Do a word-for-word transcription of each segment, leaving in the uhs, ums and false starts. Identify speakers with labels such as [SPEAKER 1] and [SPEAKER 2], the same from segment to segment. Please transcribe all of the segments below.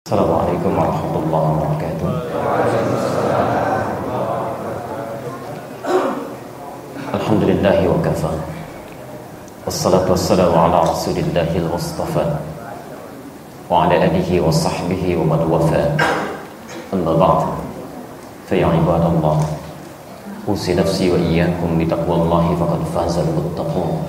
[SPEAKER 1] Assalamualaikum warahmatullahi wabarakatuh. Alhamdulillahi wa kafa. Wassalatu wassalamu ala rasulillahil mustafa wa ala alihi wa sahbihi wa man wafa. Amma ba'd. Fa ya ibadallah, usi nafsi wa iyyakum bi taqwallahi faqad fazal muttaqun.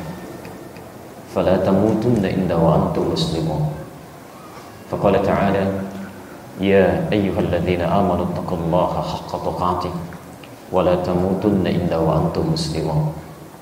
[SPEAKER 1] Fala tamutunna illa wa antum muslimun. Faqala ta'ala: Ya ayyuhalladzina amanu taqullaha haqqa tuqatih wa la tamutunna illa wa antum muslimun.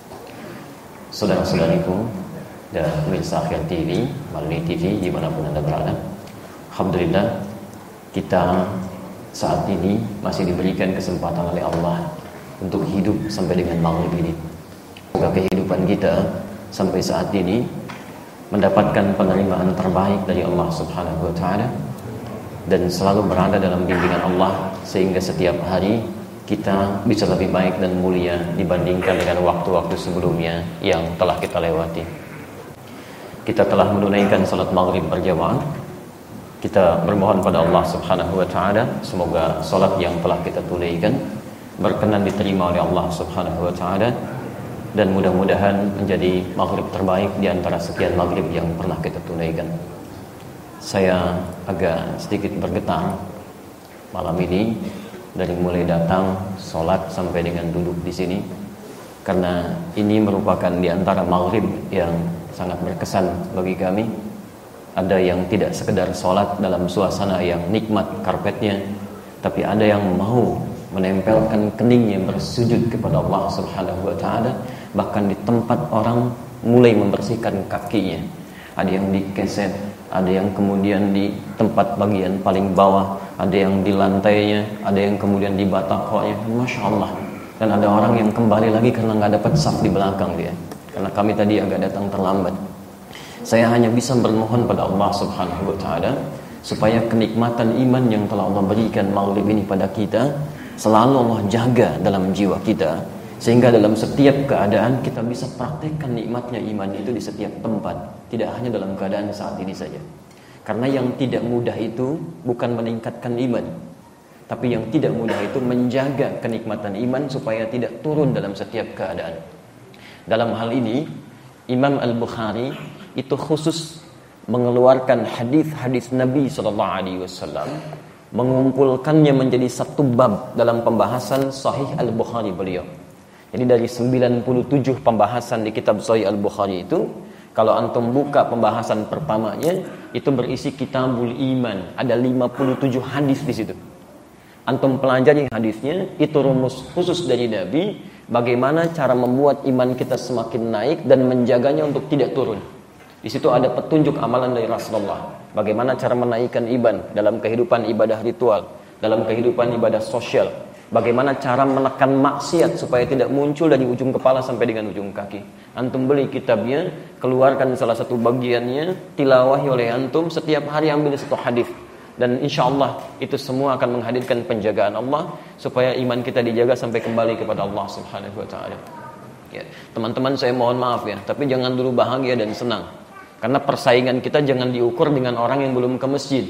[SPEAKER 1] Saudara-saudariku dan pemirsa Akhir T V, Malini T V dimanapun Anda berada, alhamdulillah kita saat ini masih diberikan kesempatan oleh Allah untuk hidup sampai dengan maghrib ini. Semoga kehidupan kita sampai saat ini mendapatkan penerimaan terbaik dari Allah Subhanahu wa taala dan selalu berada dalam bimbingan Allah, sehingga setiap hari kita bisa lebih baik dan mulia dibandingkan dengan waktu-waktu sebelumnya yang telah kita lewati. Kita telah menunaikan salat maghrib berjamaah. Kita bermohon pada Allah Subhanahu wa taala semoga salat yang telah kita tunaikan berkenan diterima oleh Allah Subhanahu wa taala dan mudah-mudahan menjadi maghrib terbaik di antara sekian maghrib yang pernah kita tunaikan. Saya agak sedikit bergetar malam ini dari mulai datang, sholat sampai dengan duduk di sini, karena ini merupakan di antara maghrib yang sangat berkesan bagi kami. Ada yang tidak sekedar sholat dalam suasana yang nikmat karpetnya, tapi ada yang mau menempelkan keningnya bersujud kepada Allah Subhanahu wa taala, bahkan di tempat orang mulai membersihkan kakinya. Ada yang di keset, ada yang kemudian di tempat bagian paling bawah, ada yang di lantainya, ada yang kemudian di batakonya. Masya Allah. Dan ada orang yang kembali lagi karena nggak dapat saf di belakang dia, karena kami tadi agak datang terlambat. Saya hanya bisa bermohon pada Allah Subhanahu wa taala supaya kenikmatan iman yang telah Allah berikan maghrib ini pada kita selalu Allah jaga dalam jiwa kita, sehingga dalam setiap keadaan kita bisa praktekkan nikmatnya iman itu di setiap tempat, tidak hanya dalam keadaan saat ini saja. Karena yang tidak mudah itu bukan meningkatkan iman, tapi yang tidak mudah itu menjaga kenikmatan iman supaya tidak turun dalam setiap keadaan. Dalam hal ini Imam Al-Bukhari itu khusus mengeluarkan hadis-hadis Nabi sallallahu alaihi wasallam, mengumpulkannya menjadi satu bab dalam pembahasan Sahih Al-Bukhari beliau. Jadi dari sembilan puluh tujuh pembahasan di kitab Sahih Al-Bukhari itu, kalau antum buka pembahasan pertamanya itu berisi Kitabul Iman, ada lima puluh tujuh hadis di situ. Antum pelajari hadisnya, itu rumus khusus dari Nabi bagaimana cara membuat iman kita semakin naik dan menjaganya untuk tidak turun. Di situ ada petunjuk amalan dari Rasulullah, bagaimana cara menaikkan iman dalam kehidupan ibadah ritual, dalam kehidupan ibadah sosial, bagaimana cara menekan maksiat supaya tidak muncul dari ujung kepala sampai dengan ujung kaki. Antum beli kitabnya, keluarkan salah satu bagiannya, tilawahi oleh antum, setiap hari ambil satu hadis, dan insya Allah itu semua akan menghadirkan penjagaan Allah supaya iman kita dijaga sampai kembali kepada Allah Subhanahu wa taala. Ya, teman-teman, saya mohon maaf ya, tapi jangan dulu bahagia dan senang. Karena persaingan kita jangan diukur dengan orang yang belum ke masjid.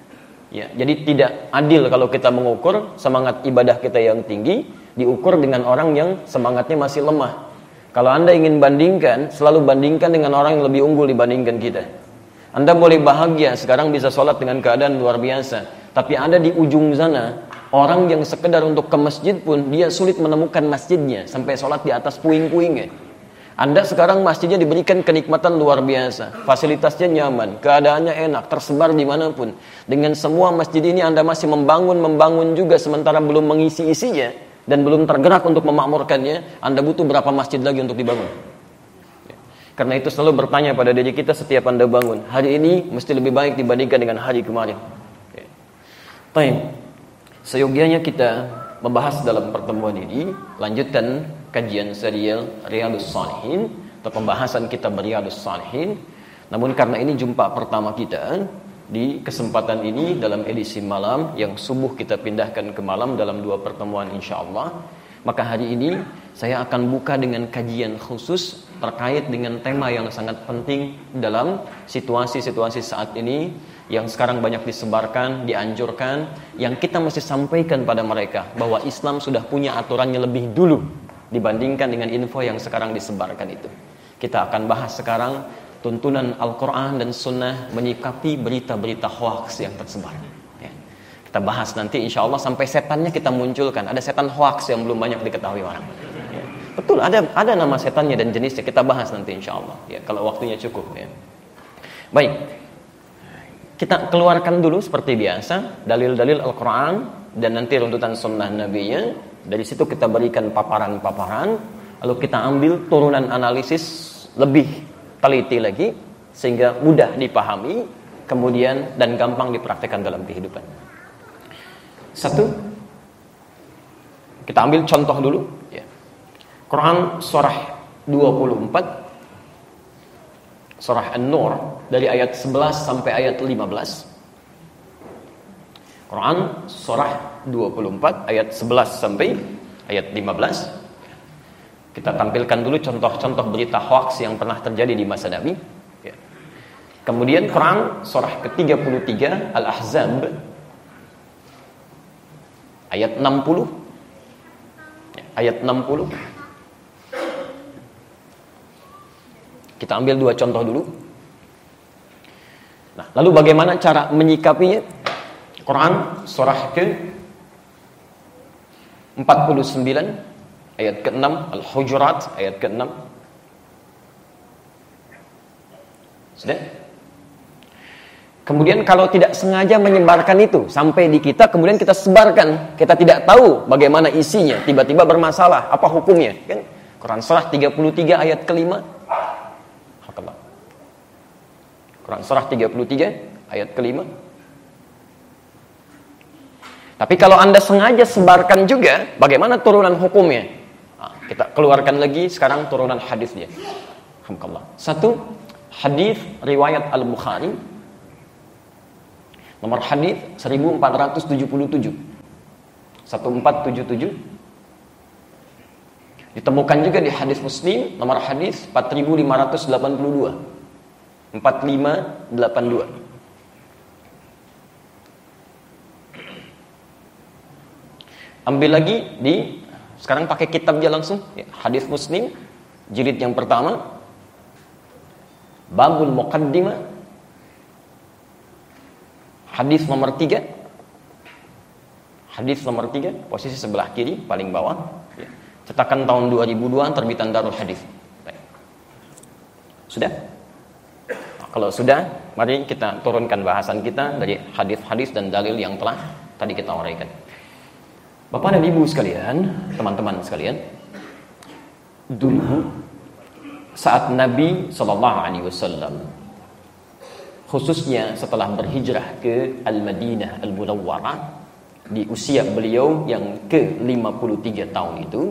[SPEAKER 1] Ya, jadi tidak adil kalau kita mengukur semangat ibadah kita yang tinggi diukur dengan orang yang semangatnya masih lemah. Kalau Anda ingin bandingkan, selalu bandingkan dengan orang yang lebih unggul dibandingkan kita. Anda boleh bahagia sekarang bisa sholat dengan keadaan luar biasa, tapi ada di ujung sana orang yang sekedar untuk ke masjid pun dia sulit menemukan masjidnya, sampai sholat di atas puing-puingnya. Anda sekarang masjidnya diberikan kenikmatan luar biasa, fasilitasnya nyaman, keadaannya enak, tersebar dimanapun. Dengan semua masjid ini Anda masih membangun-membangun juga sementara belum mengisi isinya dan belum tergerak untuk memakmurkannya. Anda butuh berapa masjid lagi untuk dibangun? Karena itu selalu bertanya pada diri kita setiap Anda bangun, hari ini mesti lebih baik dibandingkan dengan hari kemarin. Baik, seyogianya kita membahas dalam pertemuan ini, lanjutkan kajian serial Riyadhus Shalihin atau pembahasan kitab Riyadhus Shalihin. Namun karena ini jumpa pertama kita di kesempatan ini dalam edisi malam yang subuh kita pindahkan ke malam dalam dua pertemuan insyaallah, maka hari ini saya akan buka dengan kajian khusus terkait dengan tema yang sangat penting dalam situasi-situasi saat ini, yang sekarang banyak disebarkan, dianjurkan, yang kita mesti sampaikan pada mereka bahwa Islam sudah punya aturannya lebih dulu dibandingkan dengan info yang sekarang disebarkan itu. Kita akan bahas sekarang tuntunan Al-Quran dan Sunnah menyikapi berita-berita hoax yang tersebar. Ya. Kita bahas nanti insya Allah sampai setannya kita munculkan. Ada setan hoax yang belum banyak diketahui orang. Ya. Betul, ada ada nama setannya dan jenisnya. Kita bahas nanti insya Allah. Ya, kalau waktunya cukup. Ya. Baik. Kita keluarkan dulu seperti biasa dalil-dalil Al-Quran dan nanti runtutan sunnah Nabi-nya. Dari situ kita berikan paparan-paparan, lalu kita ambil turunan analisis lebih teliti lagi sehingga mudah dipahami, kemudian dan gampang dipraktekkan dalam kehidupan. Satu, kita ambil contoh dulu. Ya. Quran surah dua puluh empat. Surah An-Nur dari ayat sebelas sampai ayat lima belas. Quran surah dua puluh empat ayat sebelas sampai ayat lima belas. Kita tampilkan dulu contoh-contoh berita hoax yang pernah terjadi di masa Nabi. Kemudian Quran surah ke tiga puluh tiga Al-Ahzab ayat enam puluh. Ayat enam puluh. Kita ambil dua contoh dulu. Nah, lalu bagaimana cara menyikapinya? Quran surah ke empat puluh sembilan ayat ke enam, Al-Hujurat ayat ke enam. Sudah? Kemudian kalau tidak sengaja menyebarkan itu sampai di kita, kemudian kita sebarkan, kita tidak tahu bagaimana isinya, tiba-tiba bermasalah, apa hukumnya? Kan? Quran surah tiga puluh tiga ayat kelima. Quran surah tiga puluh tiga ayat kelima. Tapi kalau Anda sengaja sebarkan juga, bagaimana turunan hukumnya? Nah, kita keluarkan lagi sekarang turunan hadisnya. Alhamdulillah. Satu, hadis riwayat Al-Bukhari. Nomor hadis seribu empat ratus tujuh puluh tujuh. seribu empat ratus tujuh puluh tujuh. Ditemukan juga di hadis Muslim, nomor hadis empat ribu lima ratus delapan puluh dua. empat lima delapan dua. Ambil lagi di sekarang pakai kitab aja langsung ya, hadis Muslim jilid yang pertama Babul Muqaddimah hadis nomor tiga. Hadis nomor tiga posisi sebelah kiri paling bawah ya. Cetakan tahun dua ribu dua terbitan Darul Hadis. Baik. Sudah? Kalau sudah, mari kita turunkan bahasan kita dari hadis-hadis dan dalil yang telah tadi kita uraikan. Bapak dan Ibu sekalian, teman-teman sekalian, dulu saat Nabi shallallahu alaihi wasallam, khususnya setelah berhijrah ke Al-Madinah Al-Munawwarah di usia beliau yang ke lima puluh tiga tahun itu,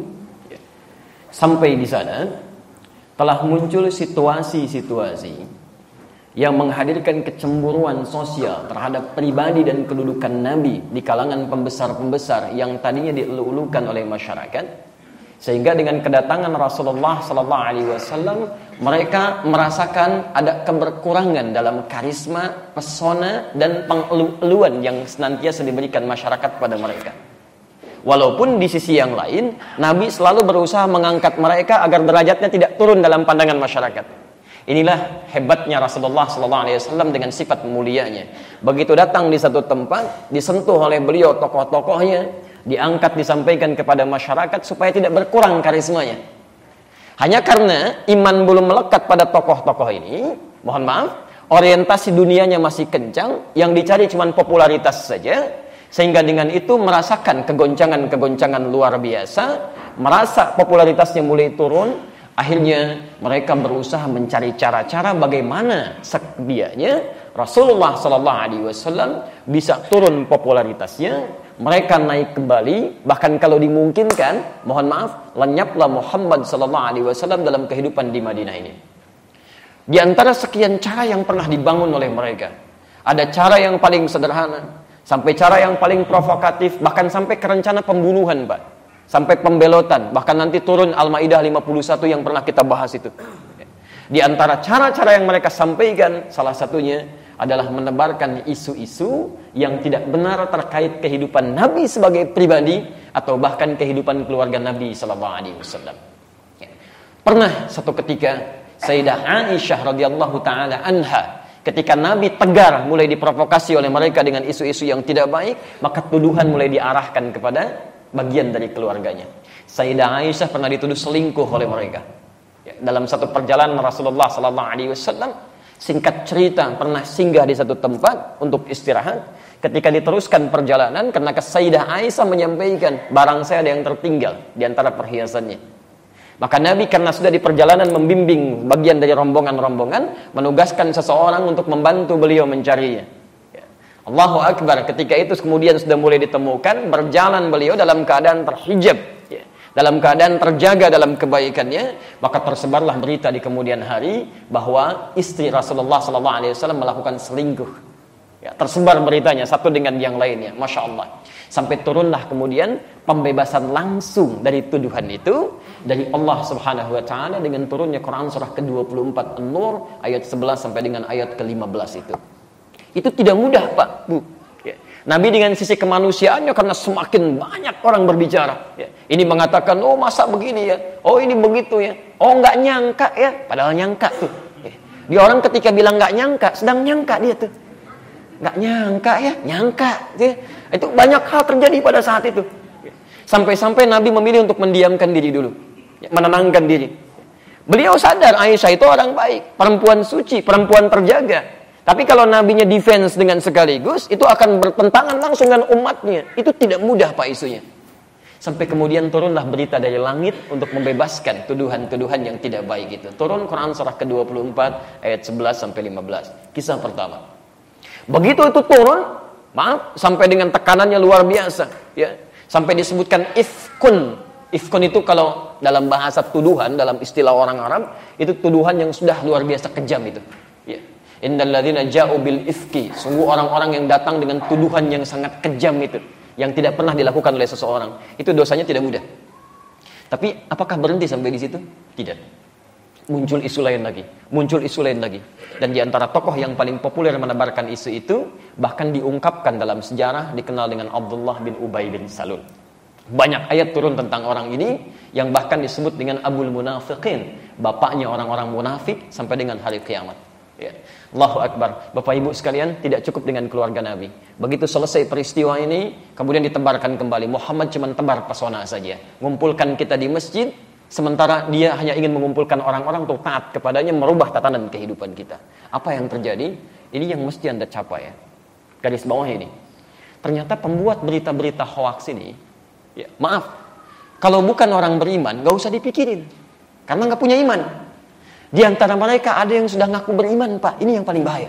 [SPEAKER 1] sampai di sana telah muncul situasi-situasi yang menghadirkan kecemburuan sosial terhadap pribadi dan kedudukan Nabi di kalangan pembesar-pembesar yang tadinya dielu-elukan oleh masyarakat, sehingga dengan kedatangan Rasulullah sallallahu alaihi wasallam mereka merasakan ada keberkurangan dalam karisma, pesona dan pengelu-eluan yang senantiasa diberikan masyarakat pada mereka. Walaupun di sisi yang lain Nabi selalu berusaha mengangkat mereka agar derajatnya tidak turun dalam pandangan masyarakat. Inilah hebatnya Rasulullah sallallahu alaihi wasallam dengan sifat mulianya. Begitu datang di satu tempat, disentuh oleh beliau tokoh-tokohnya, diangkat disampaikan kepada masyarakat supaya tidak berkurang karismanya. Hanya karena iman belum melekat pada tokoh-tokoh ini, mohon maaf, orientasi dunianya masih kencang, yang dicari cuma popularitas saja, sehingga dengan itu merasakan kegoncangan-kegoncangan luar biasa, merasa popularitasnya mulai turun. Akhirnya mereka berusaha mencari cara-cara bagaimana sekdianya Rasulullah sallallahu alaihi wasallam bisa turun popularitasnya, mereka naik kembali, bahkan kalau dimungkinkan, mohon maaf, lenyaplah Muhammad sallallahu alaihi wasallam dalam kehidupan di Madinah ini. Di antara sekian cara yang pernah dibangun oleh mereka, ada cara yang paling sederhana, sampai cara yang paling provokatif, bahkan sampai ke rencana pembunuhan, Pak. Sampai pembelotan, bahkan nanti turun Al-Maidah lima puluh satu yang pernah kita bahas itu. Di antara cara-cara yang mereka sampaikan, salah satunya adalah menebarkan isu-isu yang tidak benar terkait kehidupan Nabi sebagai pribadi atau bahkan kehidupan keluarga Nabi sallallahu alaihi wasallam. Ya. Pernah satu ketika Sayyidah Aisyah radhiyallahu taala anha, ketika Nabi tegar mulai diprovokasi oleh mereka dengan isu-isu yang tidak baik, maka tuduhan mulai diarahkan kepada bagian dari keluarganya. Sayyidah Aisyah pernah dituduh selingkuh oleh mereka. Ya, dalam satu perjalanan Rasulullah sallallahu alaihi wasallam, singkat cerita pernah singgah di satu tempat untuk istirahat. Ketika diteruskan perjalanan, karena Sayyidah Aisyah menyampaikan barang saya ada yang tertinggal di antara perhiasannya. Maka Nabi karena sudah di perjalanan membimbing bagian dari rombongan-rombongan, menugaskan seseorang untuk membantu beliau mencarinya. Ya. Allahu Akbar, ketika itu kemudian sudah mulai ditemukan, berjalan beliau dalam keadaan terhijab, ya, dalam keadaan terjaga dalam kebaikannya, maka tersebarlah berita di kemudian hari bahwa istri Rasulullah sallallahu alaihi wasallam melakukan selingkuh. Ya, tersebar beritanya satu dengan yang lainnya, masya Allah. Sampai turunlah kemudian pembebasan langsung dari tuduhan itu dari Allah Subhanahu wa taala dengan turunnya Quran surah ke dua puluh empat An-Nur ayat sebelas sampai dengan ayat ke lima belas itu. Itu tidak mudah, Pak, Bu. Ya. Nabi dengan sisi kemanusiaannya, karena semakin banyak orang berbicara. Ya. Ini mengatakan, oh masa begini ya, oh ini begitu ya, oh nggak nyangka ya, padahal nyangka tuh. Ya. Dia orang ketika bilang nggak nyangka, sedang nyangka dia tuh. Nggak nyangka ya, nyangka ya. Itu banyak hal terjadi pada saat itu. Sampai-sampai Nabi memilih untuk mendiamkan diri dulu, ya, menenangkan diri. Beliau sadar Aisyah itu orang baik, perempuan suci, perempuan terjaga. Tapi kalau Nabinya defense dengan sekaligus, itu akan bertentangan langsung dengan umatnya. Itu tidak mudah, Pak, isunya. Sampai kemudian turunlah berita dari langit untuk membebaskan tuduhan-tuduhan yang tidak baik itu. Turun Quran surah ke dua puluh empat ayat sebelas sampai lima belas. Kisah pertama. Begitu itu turun, maaf, sampai dengan tekanannya luar biasa, ya. Sampai disebutkan ifkun. Ifkun itu kalau dalam bahasa tuduhan, dalam istilah orang Arab, itu tuduhan yang sudah luar biasa kejam itu. Ya. Innal ladzina ja'u bil ifki, sungguh orang-orang yang datang dengan tuduhan yang sangat kejam itu, yang tidak pernah dilakukan oleh seseorang. Itu dosanya tidak mudah. Tapi apakah berhenti sampai di situ? Tidak. Muncul isu lain lagi, muncul isu lain lagi. Dan di antara tokoh yang paling populer menebarkan isu itu, bahkan diungkapkan dalam sejarah, dikenal dengan Abdullah bin Ubay bin Salul. Banyak ayat turun tentang orang ini, yang bahkan disebut dengan Abul Munafiqin, bapaknya orang-orang munafik sampai dengan hari kiamat. Ya. Allahu Akbar. Bapak Ibu sekalian, tidak cukup dengan keluarga Nabi. Begitu selesai peristiwa ini, kemudian ditebarkan kembali. Muhammad cuma tebar pesona saja, ngumpulkan kita di masjid. Sementara dia hanya ingin mengumpulkan orang-orang untuk taat kepadanya, merubah tatanan kehidupan kita. Apa yang terjadi? Ini yang mesti Anda capai, ya. Garis bawah ini. Ternyata pembuat berita-berita hoaks ini, ya, maaf, kalau bukan orang beriman, gak usah dipikirin. Karena gak punya iman. Di antara mereka ada yang sudah ngaku beriman, Pak. Ini yang paling bahaya.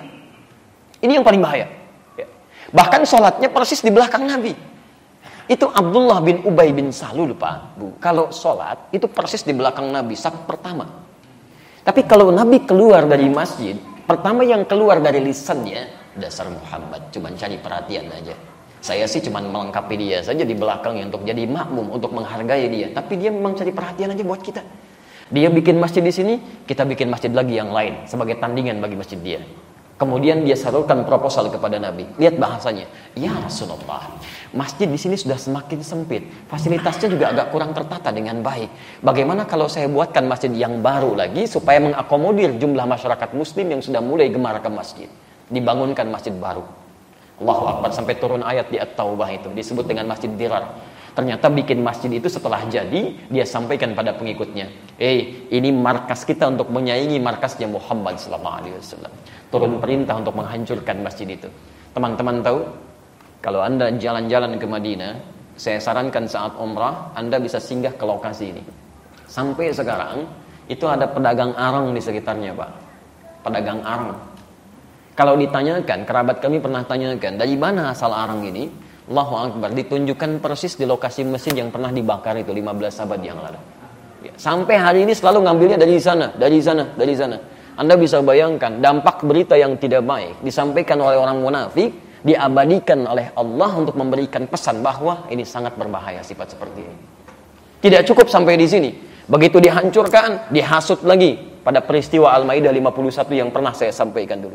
[SPEAKER 1] Ini yang paling bahaya. Ya. Bahkan sholatnya persis di belakang Nabi. Itu Abdullah bin Ubay bin Salul, Pak, Bu. Kalau sholat, itu persis di belakang Nabi, saf pertama. Tapi kalau Nabi keluar dari masjid, pertama yang keluar dari lisannya, dasar Muhammad, cuma cari perhatian aja. Saya sih cuma melengkapi dia saja di belakangnya untuk jadi makmum, untuk menghargai dia. Tapi dia memang cari perhatian aja buat kita. Dia bikin masjid di sini, kita bikin masjid lagi yang lain, sebagai tandingan bagi masjid dia. Kemudian dia salurkan proposal kepada Nabi. Lihat bahasanya. Ya Rasulullah, masjid di sini sudah semakin sempit. Fasilitasnya juga agak kurang tertata dengan baik. Bagaimana kalau saya buatkan masjid yang baru lagi supaya mengakomodir jumlah masyarakat muslim yang sudah mulai gemar ke masjid. Dibangunkan masjid baru. Allahu Akbar, sampai turun ayat di At-Taubah itu disebut dengan Masjid Dirar. Ternyata bikin masjid itu setelah jadi, dia sampaikan pada pengikutnya, eh, ini markas kita untuk menyaingi markasnya Muhammad sallallahu alaihi wasallam. Turun perintah untuk menghancurkan masjid itu. Teman-teman tahu, kalau Anda jalan-jalan ke Madinah, saya sarankan saat umrah, Anda bisa singgah ke lokasi ini. Sampai sekarang, itu ada pedagang arang di sekitarnya, Pak. Pedagang arang. Kalau ditanyakan, kerabat kami pernah tanyakan, dari mana asal arang ini? Allahu Akbar, ditunjukkan persis di lokasi masjid yang pernah dibakar itu lima belas abad yang lalu. Ya, sampai hari ini selalu ngambilnya dari sana, dari sana, dari sana. Anda bisa bayangkan dampak berita yang tidak baik disampaikan oleh orang munafik, diabadikan oleh Allah untuk memberikan pesan bahwa ini sangat berbahaya sifat seperti ini. Tidak cukup sampai di sini. Begitu dihancurkan, dihasut lagi pada peristiwa Al-Maidah lima puluh satu yang pernah saya sampaikan dulu.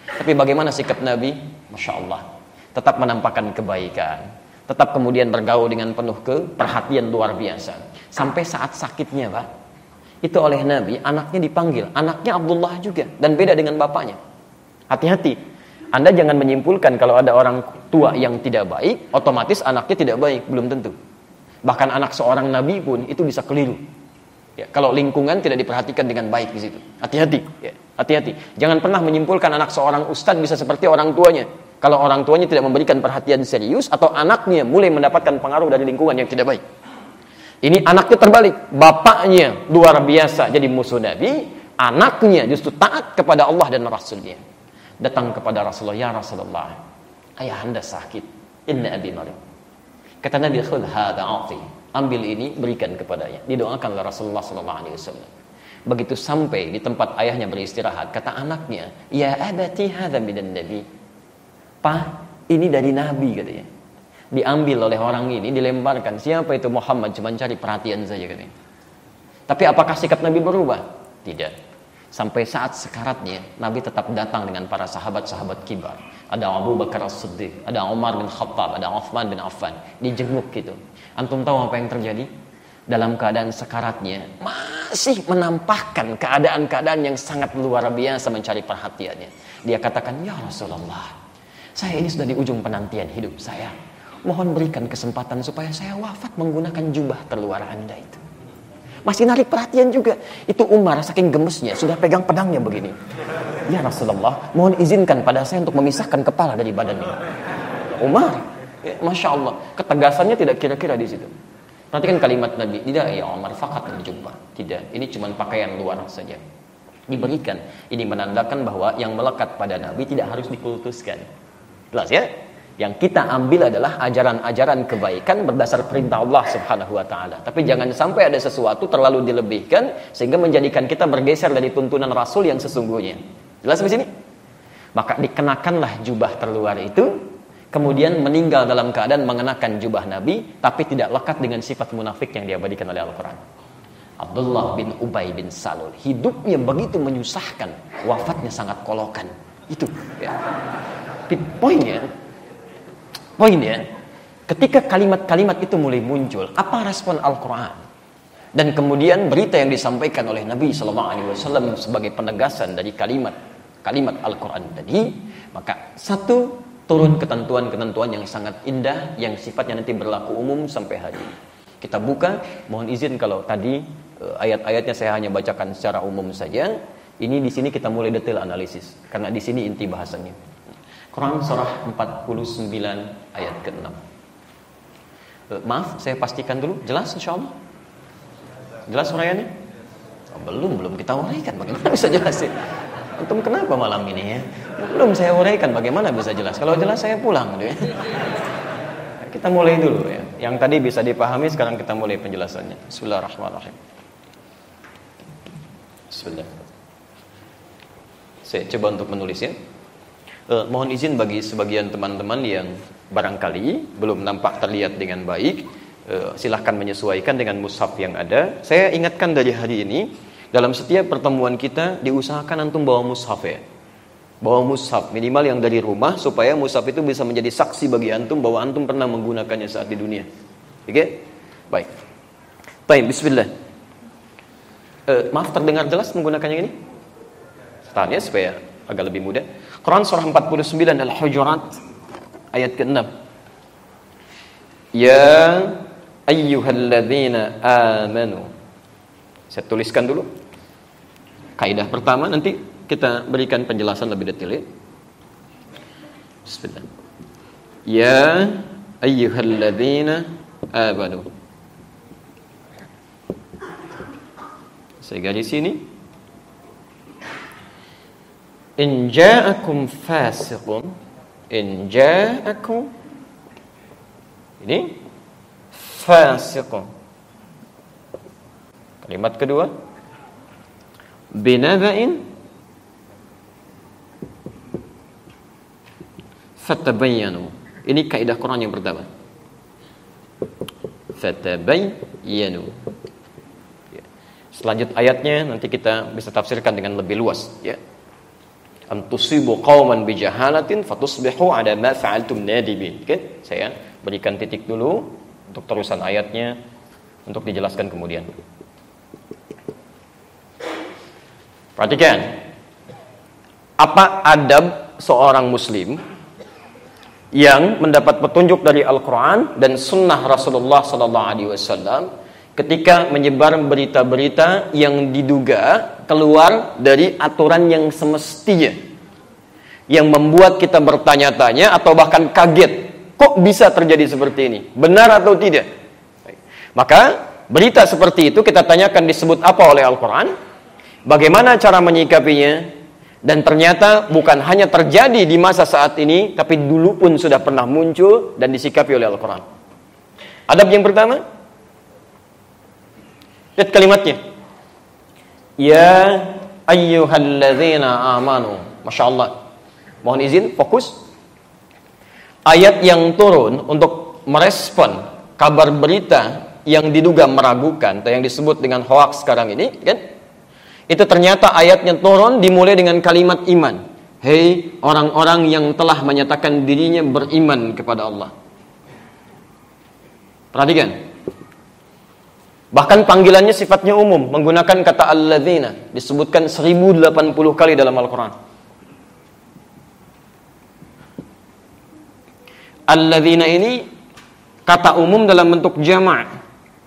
[SPEAKER 1] Tapi bagaimana sikap Nabi? Masya Allah, tetap menampakkan kebaikan, tetap kemudian bergaul dengan penuh keperhatian luar biasa. Sampai saat sakitnya, Pak, itu oleh Nabi, anaknya dipanggil, anaknya Abdullah juga, dan beda dengan bapaknya. Hati-hati, Anda jangan menyimpulkan kalau ada orang tua yang tidak baik, otomatis anaknya tidak baik, belum tentu. Bahkan anak seorang Nabi pun itu bisa keliru. Ya, kalau lingkungan tidak diperhatikan dengan baik di situ, hati-hati. Ya, hati-hati. Jangan pernah menyimpulkan anak seorang ustadz bisa seperti orang tuanya. Kalau orang tuanya tidak memberikan perhatian serius, atau anaknya mulai mendapatkan pengaruh dari lingkungan yang tidak baik. Ini anaknya terbalik, bapaknya luar biasa jadi musuh Nabi, anaknya justru taat kepada Allah dan Rasulnya. Datang kepada Rasulullah, ya Rasulullah, ayah anda sakit, inna abi marid. Kata Nabi, khudh hadha a'ti, ambil ini, berikan kepadanya. Didoakanlah Rasulullah sallallahu alaihi wasallam. Begitu sampai di tempat ayahnya beristirahat, kata anaknya, ya abati hadha minan nabi. Pa, ini dari Nabi, katanya. Diambil oleh orang ini, dilemparkan. Siapa itu Muhammad? Cuma cari perhatian saja, katanya. Tapi apakah sikap Nabi berubah? Tidak. Sampai saat sekaratnya, Nabi tetap datang dengan para sahabat-sahabat kibar. Ada Abu Bakar As-Siddiq, ada Umar bin Khattab, ada Uthman bin Affan. Dijenguk gitu. Antum tahu apa yang terjadi? Dalam keadaan sekaratnya, masih menampakkan keadaan-keadaan yang sangat luar biasa mencari perhatiannya. Dia katakan, ya Rasulullah, saya ini sudah di ujung penantian hidup saya. Mohon berikan kesempatan supaya saya wafat menggunakan jubah terluar anda itu. Masih narik perhatian juga. Itu Umar saking gemesnya sudah pegang pedangnya begini. Ya Rasulullah, mohon izinkan pada saya untuk memisahkan kepala dari badannya. Umar, ya, Masya Allah, ketegasannya tidak kira-kira di situ. Perhatikan kalimat Nabi, tidak ya Umar, fakat al-jubbah. Tidak, ini cuma pakaian luar saja. Diberikan. Ini menandakan bahwa yang melekat pada Nabi tidak harus dikultuskan. Jelas ya? Yang kita ambil adalah ajaran-ajaran kebaikan berdasar perintah Allah Subhanahu wa taala. Tapi jangan sampai ada sesuatu terlalu dilebihkan sehingga menjadikan kita bergeser dari tuntunan Rasul yang sesungguhnya. Jelas di sini? Maka dikenakanlah jubah terluar itu, kemudian meninggal dalam keadaan mengenakan jubah Nabi, tapi tidak lekat dengan sifat munafik yang diabadikan oleh Al-Qur'an. Abdullah bin Ubay bin Salul, hidupnya begitu menyusahkan, wafatnya sangat kolokan. Itu ya. Poinnya Poinnya, ketika kalimat-kalimat itu mulai muncul, apa respon Al-Quran? Dan kemudian berita yang disampaikan oleh Nabi shallallahu alaihi wasallam sebagai penegasan dari kalimat kalimat Al-Quran tadi, maka satu, turun ketentuan-ketentuan yang sangat indah, yang sifatnya nanti berlaku umum sampai hari ini. Kita buka, mohon izin kalau tadi ayat-ayatnya saya hanya bacakan secara umum saja. Ini di sini kita mulai detail analisis, karena di sini inti bahasannya. Quran surah empat puluh sembilan ayat keenam. E, maaf, saya pastikan dulu. Jelas insyaallah? Jelas uraiannya? Oh, belum, belum kita uraikan. Bagaimana bisa jelas sih? Antum kenapa malam ini ya? Belum saya uraikan, bagaimana bisa jelas? Kalau jelas saya pulang gitu ya. Kita mulai dulu ya. Yang tadi bisa dipahami, sekarang kita mulai penjelasannya. Bismillahirrahmanirrahim. Bismillah. Saya coba untuk menulis ya. Eh, mohon izin bagi sebagian teman-teman yang barangkali belum nampak terlihat dengan baik, eh, silahkan menyesuaikan dengan mushaf yang ada. Saya ingatkan dari hari ini, dalam setiap pertemuan kita diusahakan antum bawa mushaf ya. Bawa mushaf, minimal yang dari rumah, supaya mushaf itu bisa menjadi saksi bagi antum bahwa antum pernah menggunakannya saat di dunia. Oke? Baik. Baik, bismillah. Eh, maaf, terdengar jelas menggunakannya ini? Tahan ya supaya agak lebih mudah. Quran surah empat puluh sembilan Al-Hujurat ayat keenam. Ya ayyuhalladzina amanu. Saya tuliskan dulu kaidah pertama, nanti kita berikan penjelasan lebih detail ya. Bismillah. Ya ayyuhalladzina amanu. Saya garis sini. In ja'akum fasiqun, in ja'akum, ini fasiqun. Kalimat kedua, binaba'in fatabayyanu. Ini kaidah Quran yang pertama. Fatabayyanu. Selanjut ayatnya nanti kita bisa tafsirkan dengan lebih luas ya.
[SPEAKER 2] am tusibu qauman bijahalatin fatusbihu ala ma fa'altum nadimin. Kan? Saya berikan titik dulu untuk terusan ayatnya untuk dijelaskan kemudian. Perhatikan. Apa adab seorang muslim yang mendapat petunjuk dari Al-Quran dan Sunnah Rasulullah Sallallahu Alaihi Wasallam ketika menyebar berita-berita yang diduga keluar dari aturan yang semestinya, yang membuat kita bertanya-tanya atau bahkan kaget, kok bisa terjadi seperti ini? Benar atau tidak? Maka berita seperti itu kita tanyakan disebut apa oleh Al-Quran, bagaimana cara menyikapinya. Dan ternyata bukan hanya terjadi di masa saat ini, tapi dulu pun sudah pernah muncul dan disikapi oleh Al-Quran. Adab yang pertama, lihat kalimatnya. Ya ayyuhalladzina amanu. Masya Allah. Mohon izin, fokus. Ayat yang turun untuk merespon kabar berita yang diduga meragukan, atau yang disebut dengan hoax sekarang ini, kan? Itu ternyata ayatnya turun dimulai dengan kalimat iman. Hei orang-orang yang telah menyatakan dirinya beriman kepada Allah. Perhatikan. Bahkan panggilannya sifatnya umum, menggunakan kata alladzina, disebutkan seribu delapan puluh kali dalam Al-Quran. Alladzina ini kata umum dalam bentuk jama'.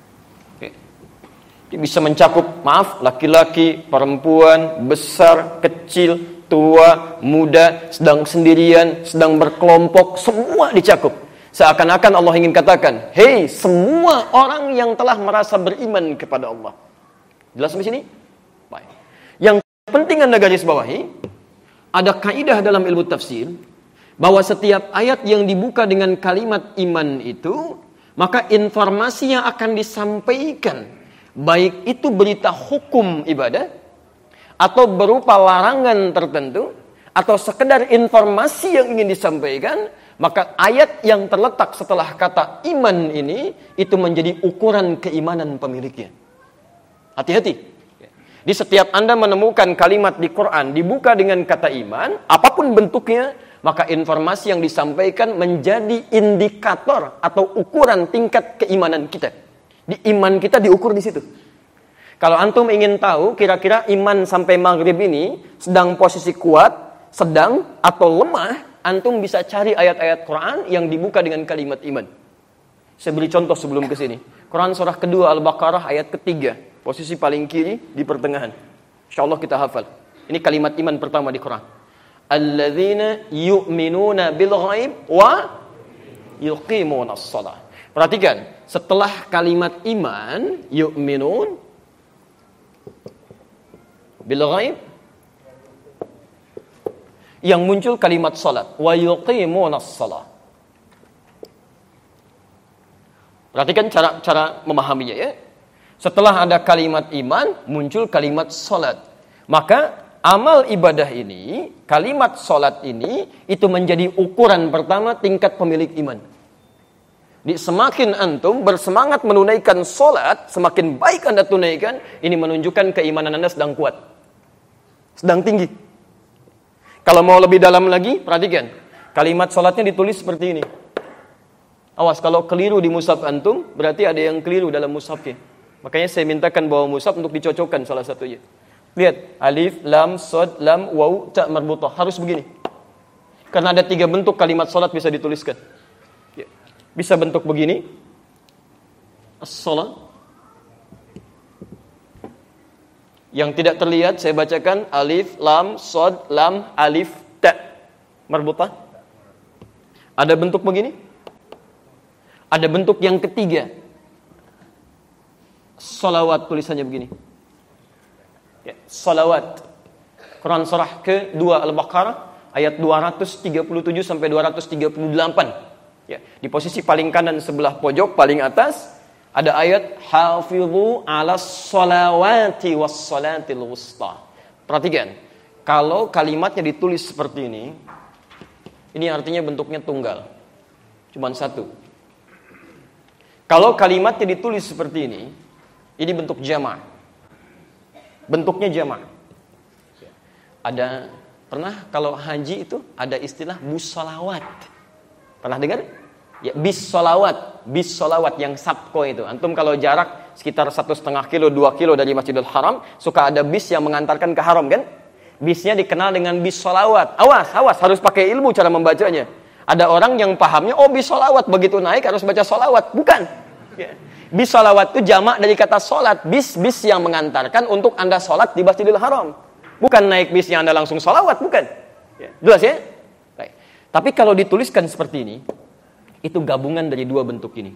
[SPEAKER 2] Bisa mencakup, maaf, laki-laki, perempuan, besar, kecil, tua, muda, sedang sendirian, sedang berkelompok, semua dicakup. Seakan-akan Allah ingin katakan, hei semua orang yang telah merasa beriman kepada Allah. Jelas sampai sini? Baik. Yang penting Anda garis bawahi, ada kaidah dalam ilmu tafsir, bahwa setiap ayat yang dibuka dengan kalimat iman itu, maka informasi yang akan disampaikan, baik itu berita hukum ibadah, atau berupa larangan tertentu, atau sekedar informasi yang ingin disampaikan, maka ayat yang terletak setelah kata iman ini, itu menjadi ukuran keimanan pemiliknya. Hati-hati. Di setiap Anda menemukan kalimat di Quran dibuka dengan kata iman, apapun bentuknya, maka informasi yang disampaikan menjadi indikator atau ukuran tingkat keimanan kita. Di iman kita diukur di situ. Kalau antum ingin tahu kira-kira iman sampai maghrib ini sedang posisi kuat, sedang atau lemah, antum bisa cari ayat-ayat Quran yang dibuka dengan kalimat iman. Saya beri contoh sebelum ke sini. Quran surah kedua Al-Baqarah ayat ketiga, posisi paling kiri di pertengahan. Insyaallah kita hafal. Ini kalimat iman pertama di Quran. Alladzina yu'minuna bil ghaib wa yuqimunas shalah. Perhatikan, setelah kalimat iman, yu'minun bil ghaib, yang muncul kalimat salat, wa yuqimunas shalah. Perhatikan cara cara memahaminya ya. Setelah ada kalimat iman, muncul kalimat salat. Maka amal ibadah ini, kalimat salat ini, itu menjadi ukuran pertama tingkat pemilik iman. Di semakin antum bersemangat menunaikan solat, semakin baik Anda tunaikan, ini menunjukkan keimanan Anda sedang kuat, sedang tinggi. Kalau mau lebih dalam lagi, perhatikan, kalimat solatnya ditulis seperti ini. Awas, kalau keliru di mushaf antum, berarti ada yang keliru dalam mushafnya. Makanya saya mintakan bawa mushaf untuk dicocokkan salah satunya. Lihat, alif, lam, sod, lam, waw, ta marbutah, harus begini. Karena ada tiga bentuk kalimat solat bisa dituliskan. Bisa bentuk begini, as-salat. Yang tidak terlihat saya bacakan alif, lam, sod, lam, alif, ta, marbutah. Ada bentuk begini. Ada bentuk yang ketiga, salawat, tulisannya begini. Ya, salawat. Quran surah kedua Al-Baqarah ayat dua ratus tiga puluh tujuh sampai dua ratus tiga puluh delapan. Ya, di posisi paling kanan sebelah pojok paling atas ada ayat hafizu 'alas sholawati was sholatil wusta. Perhatikan, kalau kalimatnya ditulis seperti ini, ini artinya bentuknya tunggal, cuma satu. Kalau kalimatnya ditulis seperti ini, ini bentuk jama', bentuknya jama'. Ada Pernah kalau haji itu ada istilah bus sholawat. Pernah dengar? Ya, bis sholawat, bis sholawat yang sabko itu. Antum kalau jarak sekitar satu setengah kilo, dua kilo dari Masjidil Haram, suka ada bis yang mengantarkan ke haram kan? Bisnya dikenal dengan bis sholawat. Awas, awas, harus pakai ilmu cara membacanya. Ada orang yang pahamnya, oh bis sholawat, begitu naik harus baca sholawat. Bukan. Ya. Bis sholawat itu jamak dari kata sholat. Bis-bis yang mengantarkan untuk Anda sholat di Masjidil Haram. Bukan naik bisnya Anda langsung sholawat, bukan. Ya. Jelas ya? Baik. Tapi kalau dituliskan seperti ini, itu gabungan dari dua bentuk ini.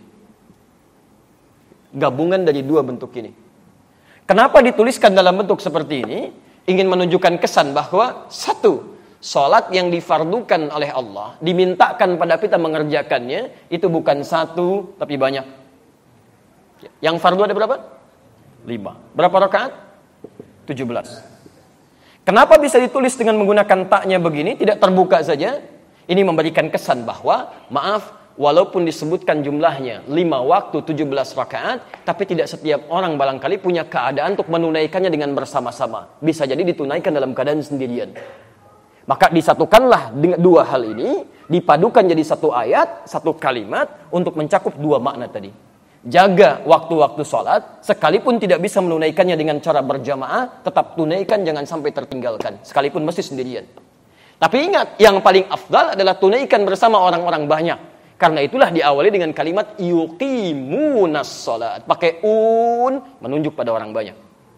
[SPEAKER 2] Gabungan dari dua bentuk ini. Kenapa dituliskan dalam bentuk seperti ini? Ingin menunjukkan kesan bahwa satu, sholat yang difardukan oleh Allah, dimintakan pada kita mengerjakannya, itu bukan satu, tapi banyak. Yang fardu ada berapa? Lima. Berapa rakaat? Tujuh belas. Kenapa bisa ditulis dengan menggunakan taknya begini, tidak terbuka saja? Ini memberikan kesan bahwa, maaf, walaupun disebutkan jumlahnya lima waktu tujuh belas rakaat, tapi tidak setiap orang barangkali punya keadaan untuk menunaikannya dengan bersama-sama. Bisa jadi ditunaikan dalam keadaan sendirian. Maka disatukanlah dengan dua hal ini, dipadukan jadi satu ayat, satu kalimat untuk mencakup dua makna tadi. Jaga waktu-waktu sholat, sekalipun tidak bisa menunaikannya dengan cara berjamaah, tetap tunaikan, jangan sampai tertinggalkan, sekalipun mesti sendirian. Tapi ingat, yang paling afdal adalah tunaikan bersama orang-orang banyak. Karena itulah diawali dengan kalimat yuqimunas sholat. Pakai un, menunjuk pada orang banyak.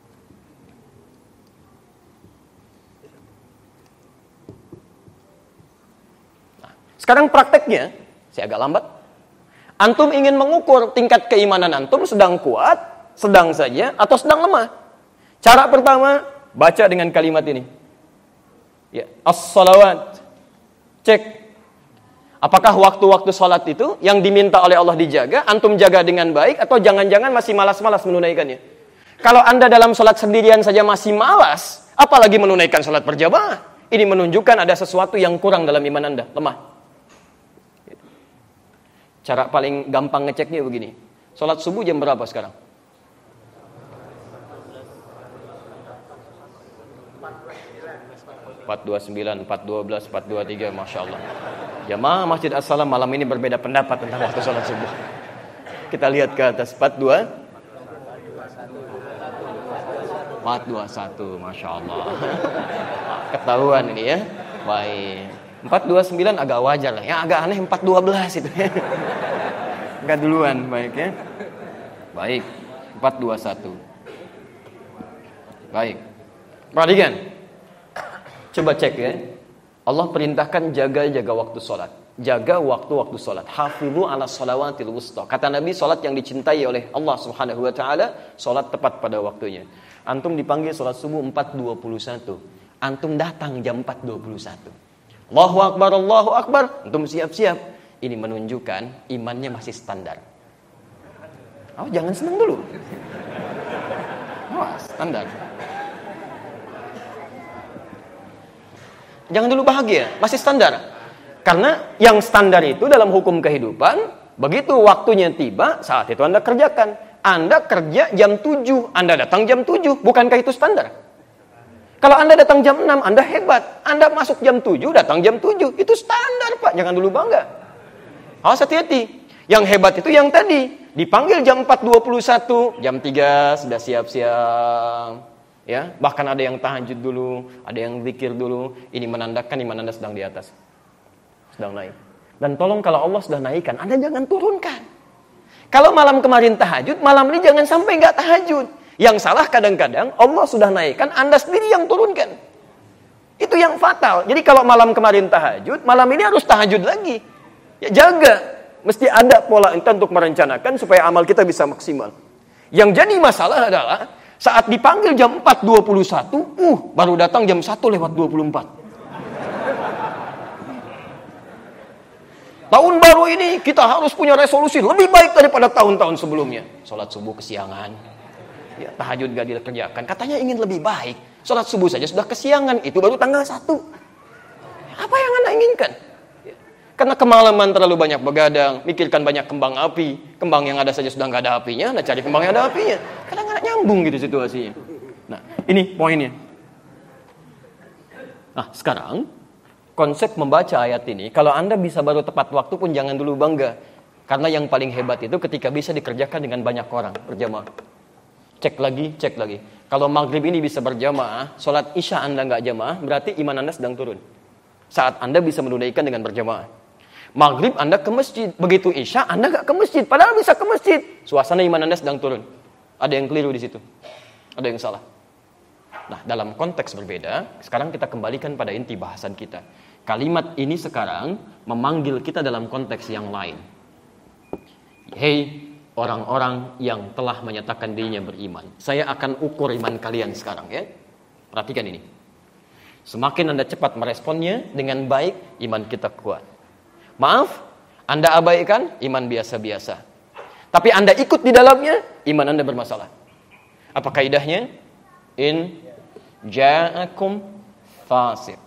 [SPEAKER 2] Nah, sekarang prakteknya, saya agak lambat. Antum ingin mengukur tingkat keimanan antum sedang kuat, sedang saja, atau sedang lemah. Cara pertama, baca dengan kalimat ini. Ya, as-salawat. Cek. Apakah waktu-waktu sholat itu yang diminta oleh Allah dijaga, antum jaga dengan baik, atau jangan-jangan masih malas-malas menunaikannya? Kalau Anda dalam sholat sendirian saja masih malas, apalagi menunaikan sholat berjamaah? Ini menunjukkan ada sesuatu yang kurang dalam iman Anda, lemah. Cara paling gampang ngeceknya begini. Sholat subuh jam berapa sekarang? empat dua puluh sembilan, empat dua belas, empat dua puluh tiga, Masya Allah. Jamaah Masjid As-Salam malam ini berbeda pendapat tentang waktu sholat subuh. Kita lihat ke atas. empat dua empat dua satu, Masya Allah. Ketahuan ini ya. Baik. empat dua sembilan agak wajar lah. Yang agak aneh empat dua belas itu. Enggak duluan, baik ya. Baik. empat dua satu. Baik. Perhatikan. Coba cek ya. Allah perintahkan jaga-jaga waktu sholat. Jaga waktu-waktu sholat. Hafidhu ala sholawatil wusta. Kata Nabi, sholat yang dicintai oleh Allah subhanahu wa ta'ala, sholat tepat pada waktunya. Antum dipanggil sholat subuh empat dua puluh satu. Antum datang jam empat dua puluh satu. Allahu Akbar, Allahu Akbar. Antum siap-siap. Ini menunjukkan imannya masih standar. Oh, jangan senang dulu. Oh, standar. Jangan dulu bahagia, masih standar. Karena yang standar itu dalam hukum kehidupan, begitu waktunya tiba, saat itu Anda kerjakan. Anda kerja jam tujuh, Anda datang jam tujuh, bukankah itu standar? Kalau Anda datang jam enam, Anda hebat. Anda masuk jam tujuh, datang jam tujuh, itu standar, Pak. Jangan dulu bangga. Awas hati-hati. Yang hebat itu yang tadi, dipanggil jam empat dua puluh satu, jam tiga sudah siap-siap. Ya, bahkan ada yang tahajud dulu, ada yang zikir dulu. Ini menandakan iman Anda sedang di atas, sedang naik. Dan tolong kalau Allah sudah naikkan, Anda jangan turunkan. Kalau malam kemarin tahajud, malam ini jangan sampai nggak tahajud. Yang salah kadang-kadang Allah sudah naikkan, Anda sendiri yang turunkan. Itu yang fatal. Jadi kalau malam kemarin tahajud, malam ini harus tahajud lagi. Ya jaga, mesti ada pola kita untuk merencanakan supaya amal kita bisa maksimal. Yang jadi masalah adalah saat dipanggil jam empat dua puluh satu, uh, baru datang jam satu lewat dua puluh empat. Tahun baru ini kita harus punya resolusi lebih baik daripada tahun-tahun sebelumnya. Sholat subuh kesiangan. Ya, tahajud gak dikerjakan. Katanya ingin lebih baik. Sholat subuh saja sudah kesiangan. Itu baru tanggal satu. Apa yang Anda inginkan? Ya. Karena kemalaman terlalu banyak begadang. Mikirkan banyak kembang api. Kembang yang ada saja sudah gak ada apinya. Anda cari kembang yang ada apinya. Kadang-kadang nyambung gitu situasinya. Nah, ini poinnya. Nah, sekarang konsep membaca ayat ini, kalau Anda bisa baru tepat waktu pun jangan dulu bangga. Karena yang paling hebat itu ketika bisa dikerjakan dengan banyak orang berjamaah. Cek lagi, cek lagi. Kalau maghrib ini bisa berjamaah, sholat isya Anda nggak jamaah, berarti iman Anda sedang turun. Saat Anda bisa menunaikan dengan berjamaah. Maghrib Anda ke masjid, begitu isya Anda nggak ke masjid, padahal bisa ke masjid. Suasana iman Anda sedang turun. Ada yang keliru di situ. Ada yang salah. Nah, dalam konteks berbeda, sekarang kita kembalikan pada inti bahasan kita. Kalimat ini sekarang memanggil kita dalam konteks yang lain. Hei, orang-orang yang telah menyatakan dirinya beriman. Saya akan ukur iman kalian sekarang ya. Perhatikan ini. Semakin Anda cepat meresponnya dengan baik, iman kita kuat. Maaf, Anda abaikan, iman biasa-biasa. Tapi Anda ikut di dalamnya, iman Anda bermasalah. Apa kaidahnya? In ja'akum fasiq.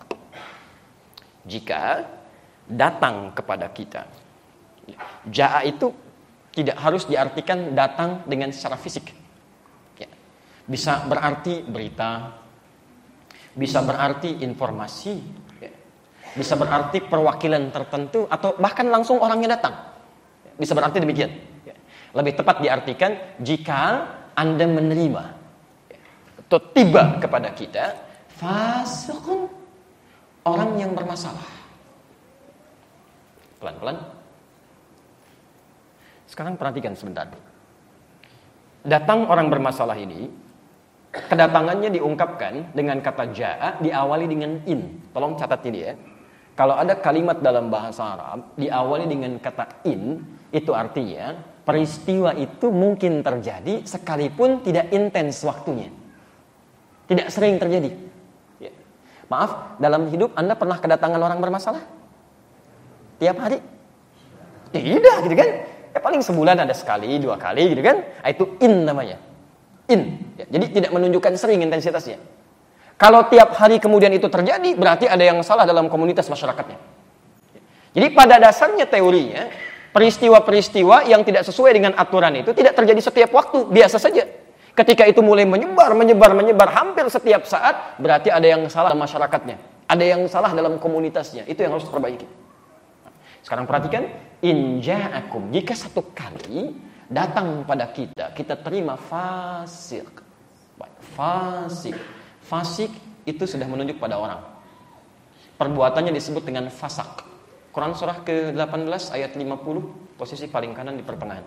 [SPEAKER 2] Jika datang kepada kita. Ja'a itu tidak harus diartikan datang dengan secara fisik. Ya. Bisa berarti berita, bisa berarti informasi, ya. Bisa berarti perwakilan tertentu, atau bahkan langsung orangnya datang. Bisa berarti demikian. Ya. Lebih tepat diartikan jika Anda menerima ya, atau tiba kepada kita fasiqun, orang yang bermasalah. Pelan-pelan. Sekarang perhatikan sebentar. Datang orang bermasalah ini, kedatangannya diungkapkan dengan kata ja'a, diawali dengan in. Tolong catat ini ya. Kalau ada kalimat dalam bahasa Arab diawali dengan kata in, itu artinya peristiwa itu mungkin terjadi sekalipun tidak intens waktunya. Tidak sering terjadi. Ya. Maaf, dalam hidup Anda pernah kedatangan orang bermasalah? Tiap hari? Tidak, gitu kan? Ya, paling sebulan ada sekali, dua kali gitu kan. Itu in namanya. In. Ya, jadi tidak menunjukkan sering intensitasnya. Kalau tiap hari kemudian itu terjadi, berarti ada yang salah dalam komunitas masyarakatnya. Ya. Jadi pada dasarnya teorinya, peristiwa-peristiwa yang tidak sesuai dengan aturan itu tidak terjadi setiap waktu, biasa saja. Ketika itu mulai menyebar, menyebar, menyebar hampir setiap saat, berarti ada yang salah dalam masyarakatnya. Ada yang salah dalam komunitasnya. Itu yang harus diperbaiki. Sekarang perhatikan, in ja'akum, jika satu kali datang pada kita, kita terima fasik. Fasik. Fasik itu sudah menunjuk pada orang. Perbuatannya disebut dengan fasak. Quran surah ke delapan belas ayat lima puluh, posisi paling kanan di pertengahan.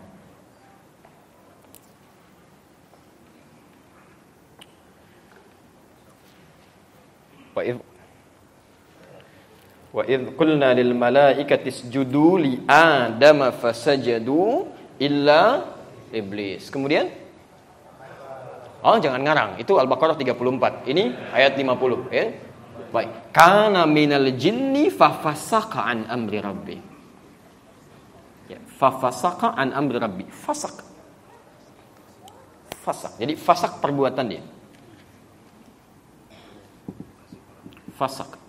[SPEAKER 2] Wa'idh Wa idh qulna lil malaikati isjudu li adama fasajadu illa iblis. Kemudian oh, jangan ngarang. Itu Al-Baqarah tiga puluh empat. Ini ayat lima puluh, ya. Baik. Kana minal jinni fafasaqa an amri rabbi. Ya, fafasaqa an amri rabbi. Fasak. Fasak. Jadi fasak perbuatan dia. Fasak.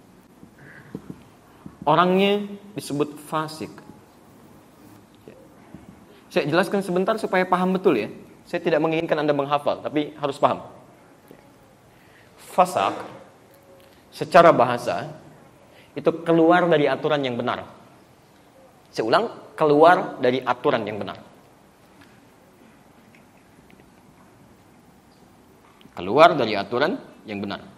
[SPEAKER 2] Orangnya disebut fasik. Saya jelaskan sebentar supaya paham betul ya. Saya tidak menginginkan Anda menghafal, tapi harus paham. Fasak secara bahasa itu keluar dari aturan yang benar. Saya ulang, keluar dari aturan yang benar. Keluar dari aturan yang benar.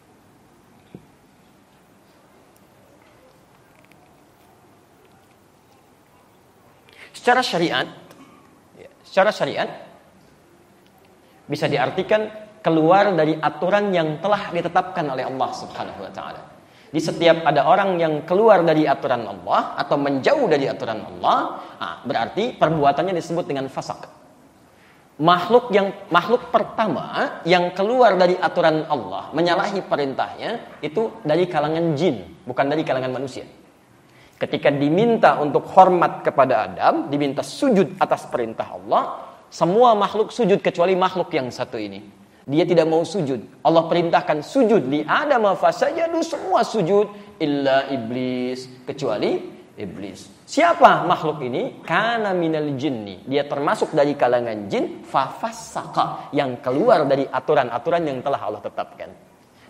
[SPEAKER 2] Secara syariat, secara syariat bisa diartikan keluar dari aturan yang telah ditetapkan oleh Allah Subhanahu wa taala. Di setiap ada orang yang keluar dari aturan Allah atau menjauh dari aturan Allah, nah, berarti perbuatannya disebut dengan fasak. Makhluk yang makhluk pertama yang keluar dari aturan Allah, menyalahi perintahnya, itu dari kalangan jin, bukan dari kalangan manusia. Ketika diminta untuk hormat kepada Adam, diminta sujud atas perintah Allah, semua makhluk sujud kecuali makhluk yang satu ini. Dia tidak mau sujud. Allah perintahkan sujud li Adam fasajadu, semua sujud illa iblis, kecuali iblis. Siapa makhluk ini? Kana minal jinni. Dia termasuk dari kalangan jin, fa fasaqa, yang keluar dari aturan-aturan yang telah Allah tetapkan.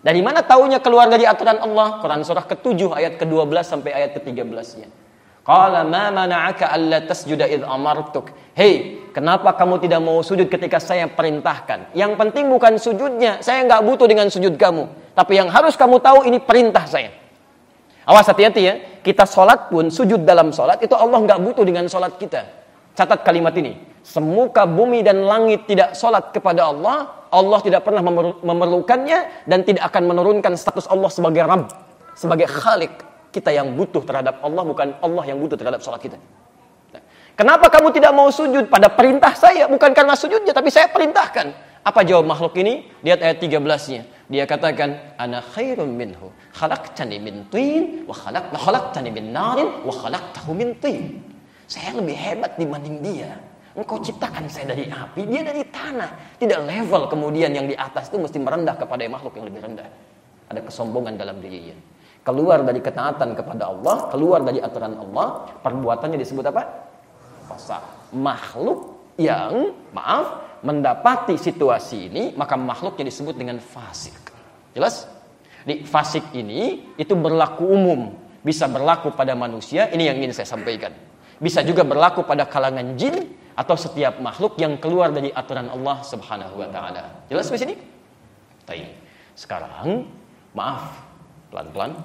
[SPEAKER 2] Dari mana taunya keluar dari aturan Allah? Quran surah ketujuh ayat kedua belas sampai ayat ketiga belas-nya. Qala ma mana'aka alla tasjuda id amartuk. Hei, kenapa kamu tidak mau sujud ketika saya perintahkan? Yang penting bukan sujudnya. Saya enggak butuh dengan sujud kamu. Tapi yang harus kamu tahu ini perintah saya. Awas, hati-hati ya. Kita sholat pun, sujud dalam sholat, itu Allah enggak butuh dengan sholat kita. Catat kalimat ini. Semuka bumi dan langit tidak sholat kepada Allah, Allah tidak pernah memerlukannya dan tidak akan menurunkan status Allah sebagai Rabb, sebagai Khalik. Kita yang butuh terhadap Allah, bukan Allah yang butuh terhadap sholat kita. Nah, kenapa kamu tidak mau sujud pada perintah saya? Bukan karena sujudnya, tapi saya perintahkan. Apa jawab makhluk ini? Lihat ayat tiga belas-nya. Dia katakan, ana khairum minhu, khalaqtani min tin, wa khalaq, khalaqtani min narin, wa khalaqtahu min tin. Saya lebih hebat dibanding dia. Engkau ciptakan saya dari api, dia dari tanah. Tidak level kemudian yang di atas itu mesti merendah kepada makhluk yang lebih rendah. Ada kesombongan dalam dirinya. Keluar dari ketaatan kepada Allah, keluar dari aturan Allah, perbuatannya disebut apa? Fasik. Makhluk yang, maaf, mendapati situasi ini, maka makhluknya disebut dengan fasik. Jelas? Di fasik ini, itu berlaku umum. Bisa berlaku pada manusia, ini yang ingin saya sampaikan. Bisa juga berlaku pada kalangan jin, atau setiap makhluk yang keluar dari aturan Allah subhanahu wa ta'ala. Jelas di sini? Baik. Sekarang, maaf, pelan-pelan.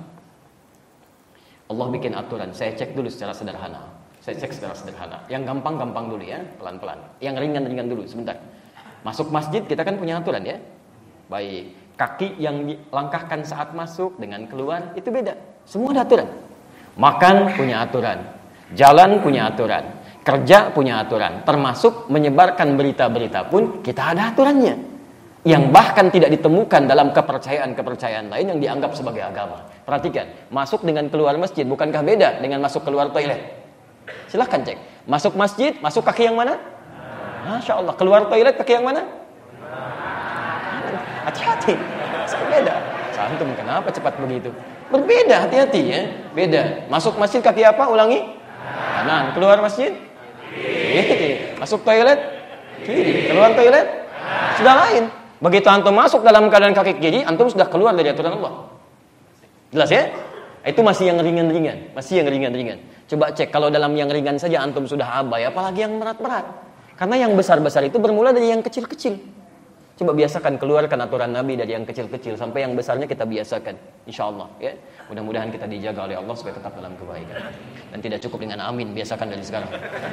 [SPEAKER 2] Allah bikin aturan. Saya cek dulu secara sederhana. Saya cek secara sederhana. Yang gampang-gampang dulu ya, pelan-pelan. Yang ringan-ringan dulu, sebentar. Masuk masjid kita kan punya aturan ya. Baik. Kaki yang dilangkahkan saat masuk dengan keluar itu beda. Semua ada aturan. Makan punya aturan. Jalan punya aturan. Kerja punya aturan. Termasuk menyebarkan berita-berita pun kita ada aturannya. Yang bahkan tidak ditemukan dalam kepercayaan-kepercayaan lain yang dianggap sebagai agama. Perhatikan, masuk dengan keluar masjid bukankah beda dengan masuk keluar toilet? Silahkan cek. Masuk masjid, masuk kaki yang mana? Masya Allah. Keluar toilet kaki yang mana? Hati-hati. Beda. Santum, kenapa cepat begitu? Berbeda, hati-hati ya. Beda. Masuk masjid kaki apa? Ulangi. Kanan. Keluar masjid? Kiri. Masuk toilet? Kiri. Keluar toilet? Sudah lain. Begitu antum masuk dalam keadaan kaki kiri, antum sudah keluar dari aturan Allah. Jelas ya? Itu masih yang ringan-ringan, masih yang ringan-ringan. Coba cek kalau dalam yang ringan saja antum sudah abai, apalagi yang berat-berat. Karena yang besar-besar itu bermula dari yang kecil-kecil. Coba biasakan keluarkan aturan Nabi dari yang kecil-kecil sampai yang besarnya kita biasakan, insyaallah ya. Mudah-mudahan kita dijaga oleh Allah supaya tetap dalam kebaikan. Dan tidak cukup dengan amin, biasakan dari sekarang.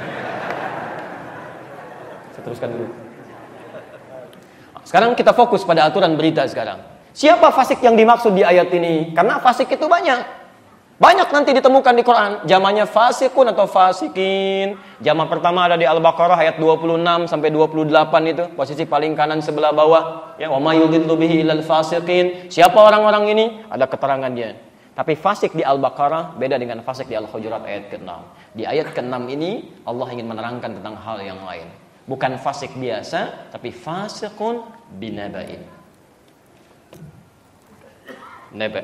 [SPEAKER 2] Saya teruskan dulu. Sekarang kita fokus pada aturan berita sekarang. Siapa fasik yang dimaksud di ayat ini? Karena fasik itu banyak. Banyak nanti ditemukan di Quran. Jamannya fasikun atau fasikin. Jaman pertama ada di Al-Baqarah ayat dua puluh enam sampai dua puluh delapan itu. Posisi paling kanan sebelah bawah. Ya, wa may yudillu bihi ilal fasiqin. Siapa orang-orang ini? Ada keterangannya. Tapi fasik di Al-Baqarah beda dengan fasik di Al-Hujurat ayat keenam. Di ayat keenam ini Allah ingin menerangkan tentang hal yang lain. Bukan fasik biasa, tapi fasikun binaba'in. Naba.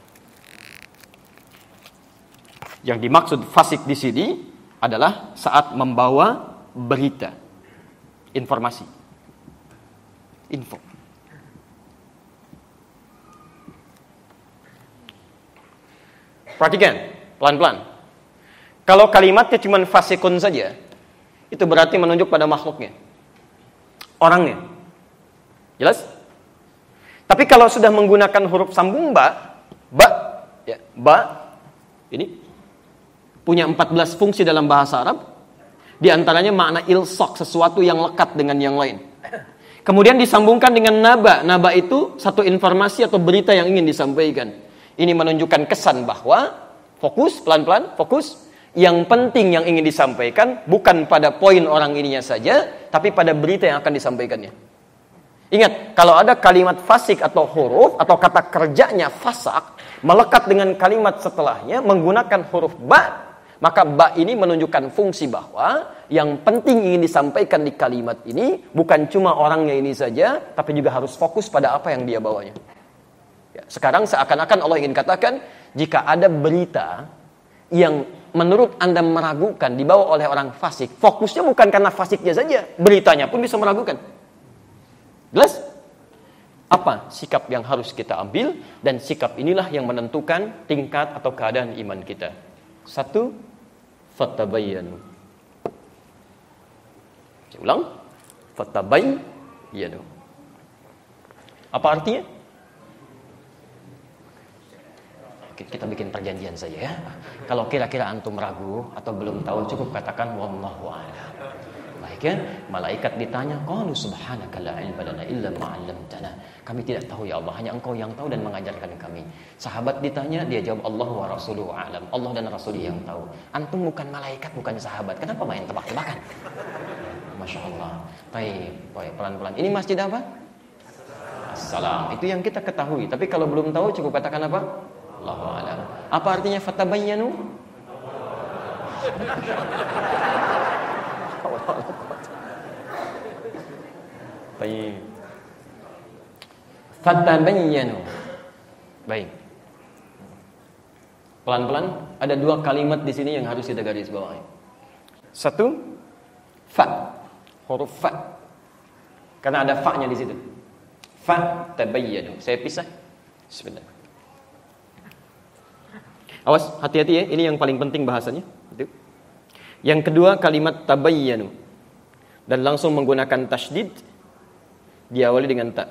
[SPEAKER 2] Yang dimaksud fasik di sini adalah saat membawa berita, informasi, info. Perhatikan, pelan-pelan. Kalau kalimatnya cuma fasikun saja, itu berarti menunjuk pada makhluknya, orangnya. Jelas? Tapi kalau sudah menggunakan huruf sambung ba, ba, ya, ba, ini punya empat belas fungsi dalam bahasa Arab. Di antaranya makna ilsaq, sesuatu yang lekat dengan yang lain. Kemudian disambungkan dengan naba. Naba itu satu informasi atau berita yang ingin disampaikan. Ini menunjukkan kesan bahwa fokus, pelan-pelan, fokus. Yang penting yang ingin disampaikan bukan pada poin orang ininya saja, tapi pada berita yang akan disampaikannya. Ingat, kalau ada kalimat fasik atau huruf atau kata kerjanya fasak melekat dengan kalimat setelahnya menggunakan huruf ba, maka ba ini menunjukkan fungsi bahwa yang penting ingin disampaikan di kalimat ini bukan cuma orangnya ini saja, tapi juga harus fokus pada apa yang dia bawanya. Ya, sekarang seakan-akan Allah ingin katakan, jika ada berita yang menurut Anda meragukan dibawa oleh orang fasik, fokusnya bukan karena fasiknya saja, beritanya pun bisa meragukan. Jelas? Apa sikap yang harus kita ambil, dan sikap inilah yang menentukan tingkat atau keadaan iman kita. Satu, fatabayyanu. Saya ulang, fatabayyanu. Apa artinya? Oke, kita bikin perjanjian saja ya. Kalau kira-kira antum ragu atau belum tahu, cukup katakan wallahu a'lam. Baik ya, malaikat ditanya, qalu subhanaka la ilma lana illa ma 'allamtana. Kami tidak tahu ya Allah, hanya Engkau yang tahu dan mengajarkan kami. Sahabat ditanya, dia jawab Allah wa rasuluhu a'lam. Allah dan Rasul yang tahu. Antum bukan malaikat, bukan sahabat. Kenapa main tebak-tebakan? Masya Allah. Baik, baik, pelan-pelan. Ini masjid apa? Assalam. Itu yang kita ketahui. Tapi kalau belum tahu, cukup katakan apa? Allahu a'lam. Apa artinya fatabayyanu? Baik. Fatabayyanu. Baik. Pelan-pelan, ada dua kalimat di sini yang harus kita garis bawahi. Satu, fa. Huruf fa. Karena ada fa-nya di situ. Fatabayyanu. Saya pisah. Sebentar. Awas, hati-hati ya. Ini yang paling penting bahasanya. Itu. Yang kedua, kalimat tabayyanu. Dan langsung menggunakan tasydid. Diawali dengan ta.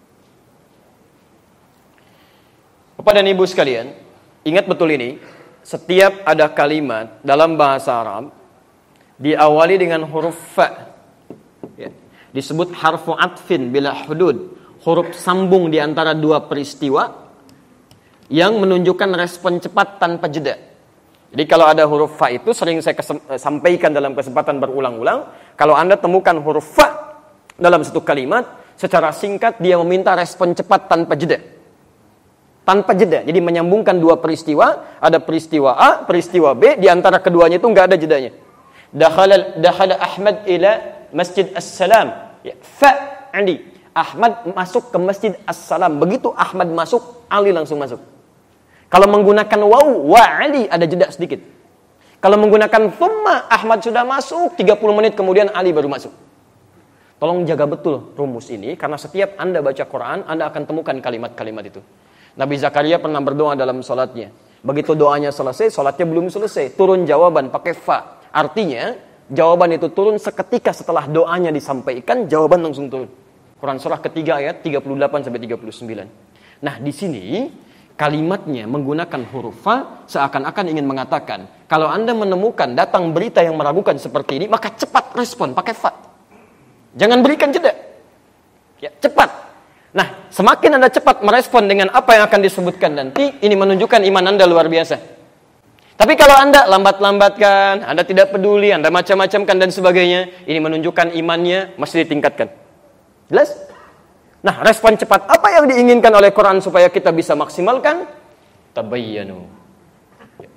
[SPEAKER 2] Bapak dan Ibu sekalian, ingat betul ini. Setiap ada kalimat dalam bahasa Arab diawali dengan huruf fa. Ya. Disebut harfu atfin bila hudud. Huruf sambung di antara dua peristiwa yang menunjukkan respon cepat tanpa jeda. Jadi kalau ada huruf fa itu sering saya kesem- sampaikan dalam kesempatan berulang-ulang. Kalau Anda temukan huruf fa dalam satu kalimat, secara singkat dia meminta respon cepat tanpa jeda. Tanpa jeda. Jadi menyambungkan dua peristiwa, ada peristiwa A, peristiwa B, di antara keduanya itu enggak ada jedanya. Dakhala dakhala Ahmad ila Masjid As-Salam. Ya, fa Ali. Ahmad masuk ke Masjid As-Salam. Begitu Ahmad masuk, Ali langsung masuk. Kalau menggunakan waw, wa Ali, ada jeda sedikit. Kalau menggunakan thumma, Ahmad sudah masuk, tiga puluh menit kemudian Ali baru masuk. Tolong jaga betul rumus ini, karena setiap Anda baca Quran, Anda akan temukan kalimat-kalimat itu. Nabi Zakaria pernah berdoa dalam salatnya. Begitu doanya selesai, salatnya belum selesai. Turun jawaban pakai fa. Artinya, jawaban itu turun seketika setelah doanya disampaikan, jawaban langsung turun. Quran surah ketiga ayat tiga puluh delapan sampai tiga puluh sembilan. Nah, di sini kalimatnya menggunakan huruf fa seakan-akan ingin mengatakan, kalau Anda menemukan datang berita yang meragukan seperti ini, maka cepat respon pakai fa. Jangan berikan jeda. Ya, cepat. Nah, semakin Anda cepat merespon dengan apa yang akan disebutkan nanti, ini menunjukkan iman Anda luar biasa. Tapi kalau Anda lambat-lambatkan, Anda tidak peduli, Anda macam-macamkan dan sebagainya, ini menunjukkan imannya masih ditingkatkan. Jelas? Nah, respon cepat apa yang diinginkan oleh Quran supaya kita bisa maksimalkan? Tabayyanu. Ya.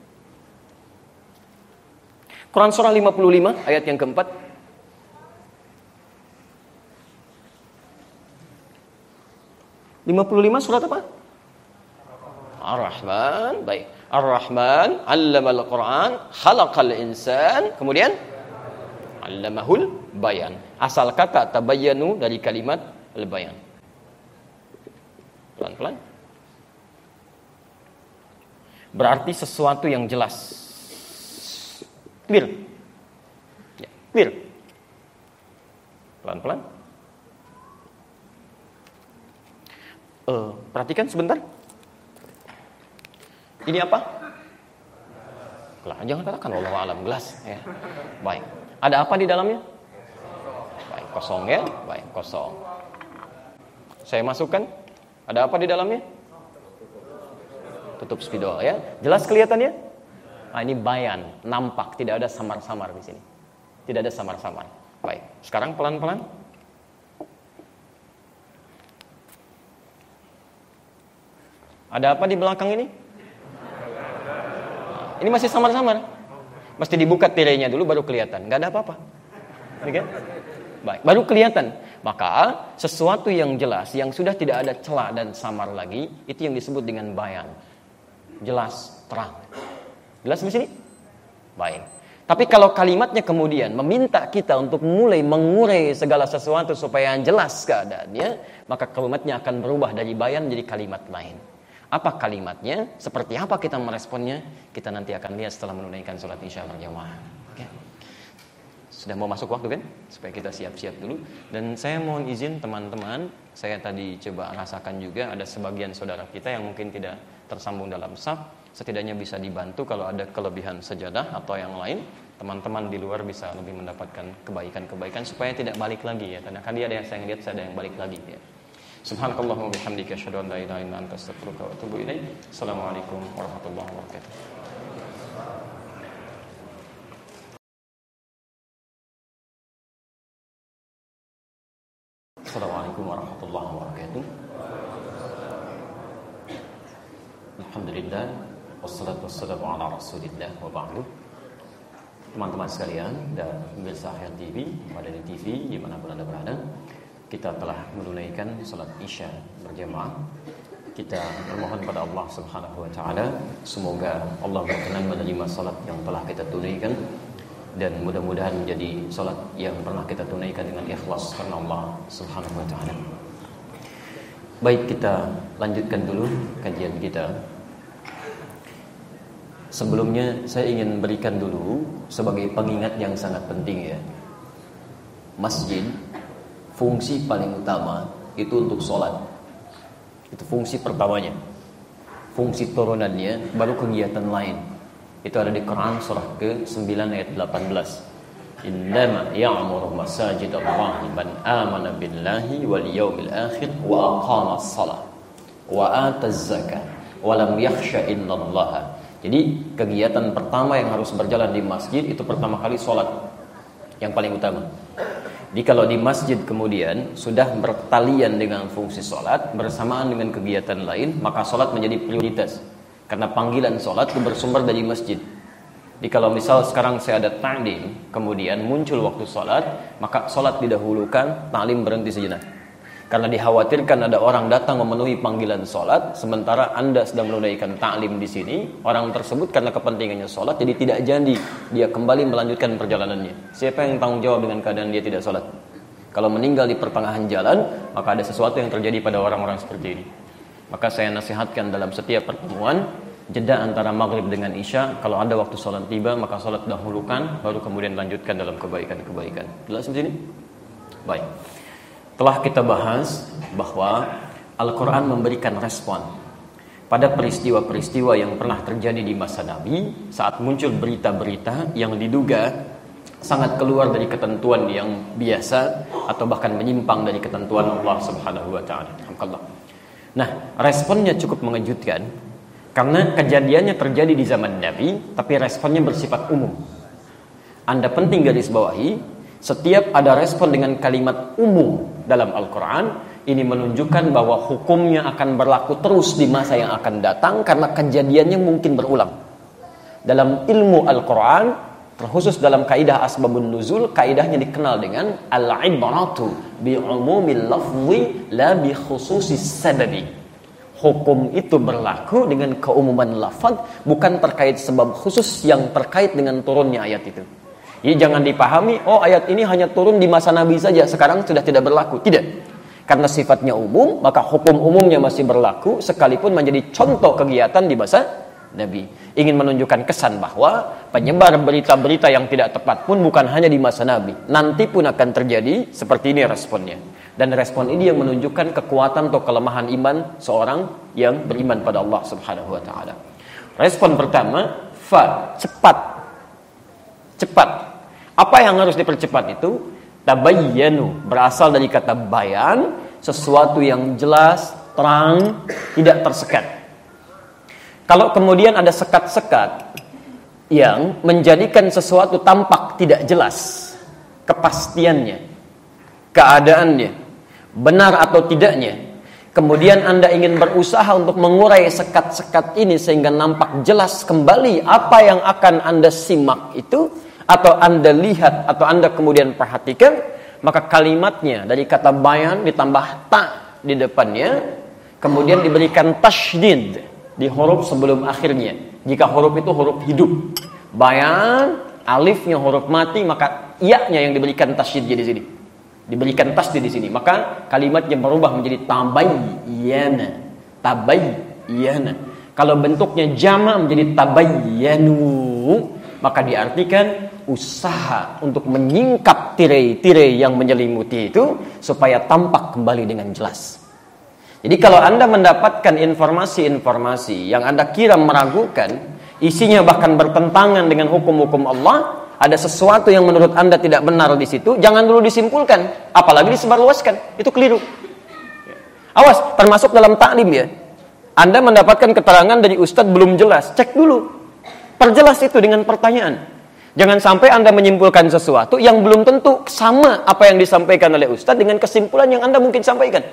[SPEAKER 2] Quran surah lima puluh lima ayat yang keempat. lima puluh lima surat apa? Ar-Rahman. Baik. Ar-Rahman 'allamal Qur'an, khalaqal insan. Kemudian 'allamahul bayan. Asal kata tabayyanu dari kalimat al-bayan. Pelan-pelan. Berarti sesuatu yang jelas. Clear. Ya, clear. Pelan-pelan. Uh, perhatikan sebentar. Ini apa? Lah, jangan katakan wallahu a'lam, gelas ya. Baik. Ada apa di dalamnya? Baik, kosong ya. Baik, kosong. Saya masukkan. Ada apa di dalamnya? Tutup spidol ya. Jelas kelihatannya? Ah, ini bayan, nampak, tidak ada samar-samar di sini. Tidak ada samar-samar. Baik. Sekarang pelan-pelan. Ada apa di belakang ini? Nah, ini masih samar-samar. Mesti dibuka tirainya dulu baru kelihatan. Enggak ada apa-apa. Oke? Baik, baru kelihatan. Maka sesuatu yang jelas, yang sudah tidak ada celah dan samar lagi, itu yang disebut dengan bayan. Jelas, terang. Jelas di sini? Baik. Tapi kalau kalimatnya kemudian meminta kita untuk mulai mengurai segala sesuatu supaya jelas keadaannya, maka kalimatnya akan berubah dari bayan menjadi kalimat lain. Apa kalimatnya? Seperti apa kita meresponnya? Kita nanti akan lihat setelah menunaikan sholat isya berjamaah. Oke. Sudah mau masuk waktu kan? Supaya kita siap-siap dulu. Dan saya mohon izin teman-teman, saya tadi coba rasakan juga ada sebagian saudara kita yang mungkin tidak tersambung dalam saf. Setidaknya bisa dibantu kalau ada kelebihan sajadah atau yang lain. Teman-teman di luar bisa lebih mendapatkan kebaikan-kebaikan supaya tidak balik lagi ya. Karena kan dia ada yang saya lihat, saya ada yang balik lagi ya. Subhanakallahumma bihamdika asyhadu an la ilaha illa anta astaghfiruka wa atubu ilaik. Assalamualaikum warahmatullahi wabarakatuh. Assalamualaikum warahmatullahi wabarakatuh. Alhamdulillah wassalatu wassalamu ala Rasulillah wa ba'du. Teman-teman sekalian dan pemirsa Hayat T V, Madani T V dimanapun Anda berada, kita telah menunaikan salat isya berjamaah. Kita bermohon pada Allah Subhanahu wa taala semoga Allah berkenan menerima salat yang telah kita tunaikan dan mudah-mudahan menjadi salat yang pernah kita tunaikan dengan ikhlas karena Allah Subhanahu wa taala. Baik, kita lanjutkan dulu kajian kita. Sebelumnya saya ingin berikan dulu sebagai pengingat yang sangat penting ya. Masjid fungsi paling utama itu untuk sholat. Itu fungsi pertamanya. Fungsi turunannya baru kegiatan lain. Itu ada di Quran surah ke sembilan ayat delapan belas. Innama ya'muru masajidallahi man amana billahi wal yawmil akhir wa aqamas shalah wa ataz zakah wa lam yakhsha illallaha. Jadi kegiatan pertama yang harus berjalan di masjid itu pertama kali sholat, yang paling utama. Jadi kalau di masjid kemudian sudah bertalian dengan fungsi sholat bersamaan dengan kegiatan lain, maka sholat menjadi prioritas. Karena panggilan sholat itu bersumber dari masjid. Jadi kalau misal sekarang saya ada ta'lim, kemudian muncul waktu sholat, maka sholat didahulukan, ta'lim berhenti sejenak. Karena dikhawatirkan ada orang datang memenuhi panggilan sholat, sementara Anda sedang menunaikan ta'lim di sini, orang tersebut karena kepentingannya sholat, jadi tidak jadi dia kembali melanjutkan perjalanannya. Siapa yang tanggung jawab dengan keadaan dia tidak sholat? Kalau meninggal di pertengahan jalan, maka ada sesuatu yang terjadi pada orang-orang seperti ini. Maka saya nasihatkan dalam setiap pertemuan, jeda antara maghrib dengan isya, kalau ada waktu sholat tiba, maka sholat dahulukan, baru kemudian lanjutkan dalam kebaikan-kebaikan. Jelas di sini? Baik. Telah kita bahas bahwa Al-Quran memberikan respon pada peristiwa-peristiwa yang pernah terjadi di masa Nabi saat muncul berita-berita yang diduga sangat keluar dari ketentuan yang biasa atau bahkan menyimpang dari ketentuan Allah Subhanahu wa taala. Nah, responnya cukup mengejutkan karena kejadiannya terjadi di zaman Nabi, tapi responnya bersifat umum. Anda penting garis bawahi, setiap ada respon dengan kalimat umum dalam Al-Quran, ini menunjukkan bahwa hukumnya akan berlaku terus di masa yang akan datang karena kejadiannya mungkin berulang. Dalam ilmu Al-Quran, terkhusus dalam kaidah asbabun nuzul, kaidahnya dikenal dengan al-ibratu bi'umumil lafzi la bi khususis sababi. Hukum itu berlaku dengan keumuman lafaz, bukan terkait sebab khusus yang terkait dengan turunnya ayat itu. Jadi jangan dipahami, oh ayat ini hanya turun di masa Nabi saja, sekarang sudah tidak berlaku. Tidak. Karena sifatnya umum, maka hukum umumnya masih berlaku, sekalipun menjadi contoh kegiatan di masa Nabi. Ingin menunjukkan kesan bahwa penyebar berita-berita yang tidak tepat pun bukan hanya di masa Nabi. Nanti pun akan terjadi seperti ini responnya. Dan respon ini yang menunjukkan kekuatan atau kelemahan iman seorang yang beriman pada Allah Subhanahu wa taala. Respon pertama, fa, cepat. Cepat. Apa yang harus dipercepat itu? Tabayyanu, berasal dari kata bayan, sesuatu yang jelas, terang, tidak tersekat. Kalau kemudian ada sekat-sekat yang menjadikan sesuatu tampak tidak jelas, kepastiannya, keadaannya, benar atau tidaknya, kemudian Anda ingin berusaha untuk mengurai sekat-sekat ini sehingga nampak jelas kembali apa yang akan Anda simak itu, atau Anda lihat, atau Anda kemudian perhatikan, maka kalimatnya dari kata bayan ditambah ta di depannya, kemudian diberikan tasydid di huruf sebelum akhirnya. Jika huruf itu huruf hidup, bayan alifnya huruf mati, maka iya-nya yang diberikan tasydid di sini. Diberikan tasydid di sini, maka kalimatnya berubah menjadi tabayyana. Tabayyana. Kalau bentuknya jama' menjadi tabayyanu, maka diartikan usaha untuk menyingkap tirai-tirai yang menyelimuti itu supaya tampak kembali dengan jelas. Jadi kalau Anda mendapatkan informasi-informasi yang Anda kira meragukan, isinya bahkan bertentangan dengan hukum-hukum Allah, ada sesuatu yang menurut Anda tidak benar di situ, jangan dulu disimpulkan, apalagi disebarluaskan. Itu keliru. Awas, termasuk dalam taklim ya. Anda mendapatkan keterangan dari ustadz belum jelas, cek dulu. Perjelas itu dengan pertanyaan. Jangan sampai Anda menyimpulkan sesuatu yang belum tentu sama apa yang disampaikan oleh ustadz dengan kesimpulan yang Anda mungkin sampaikan.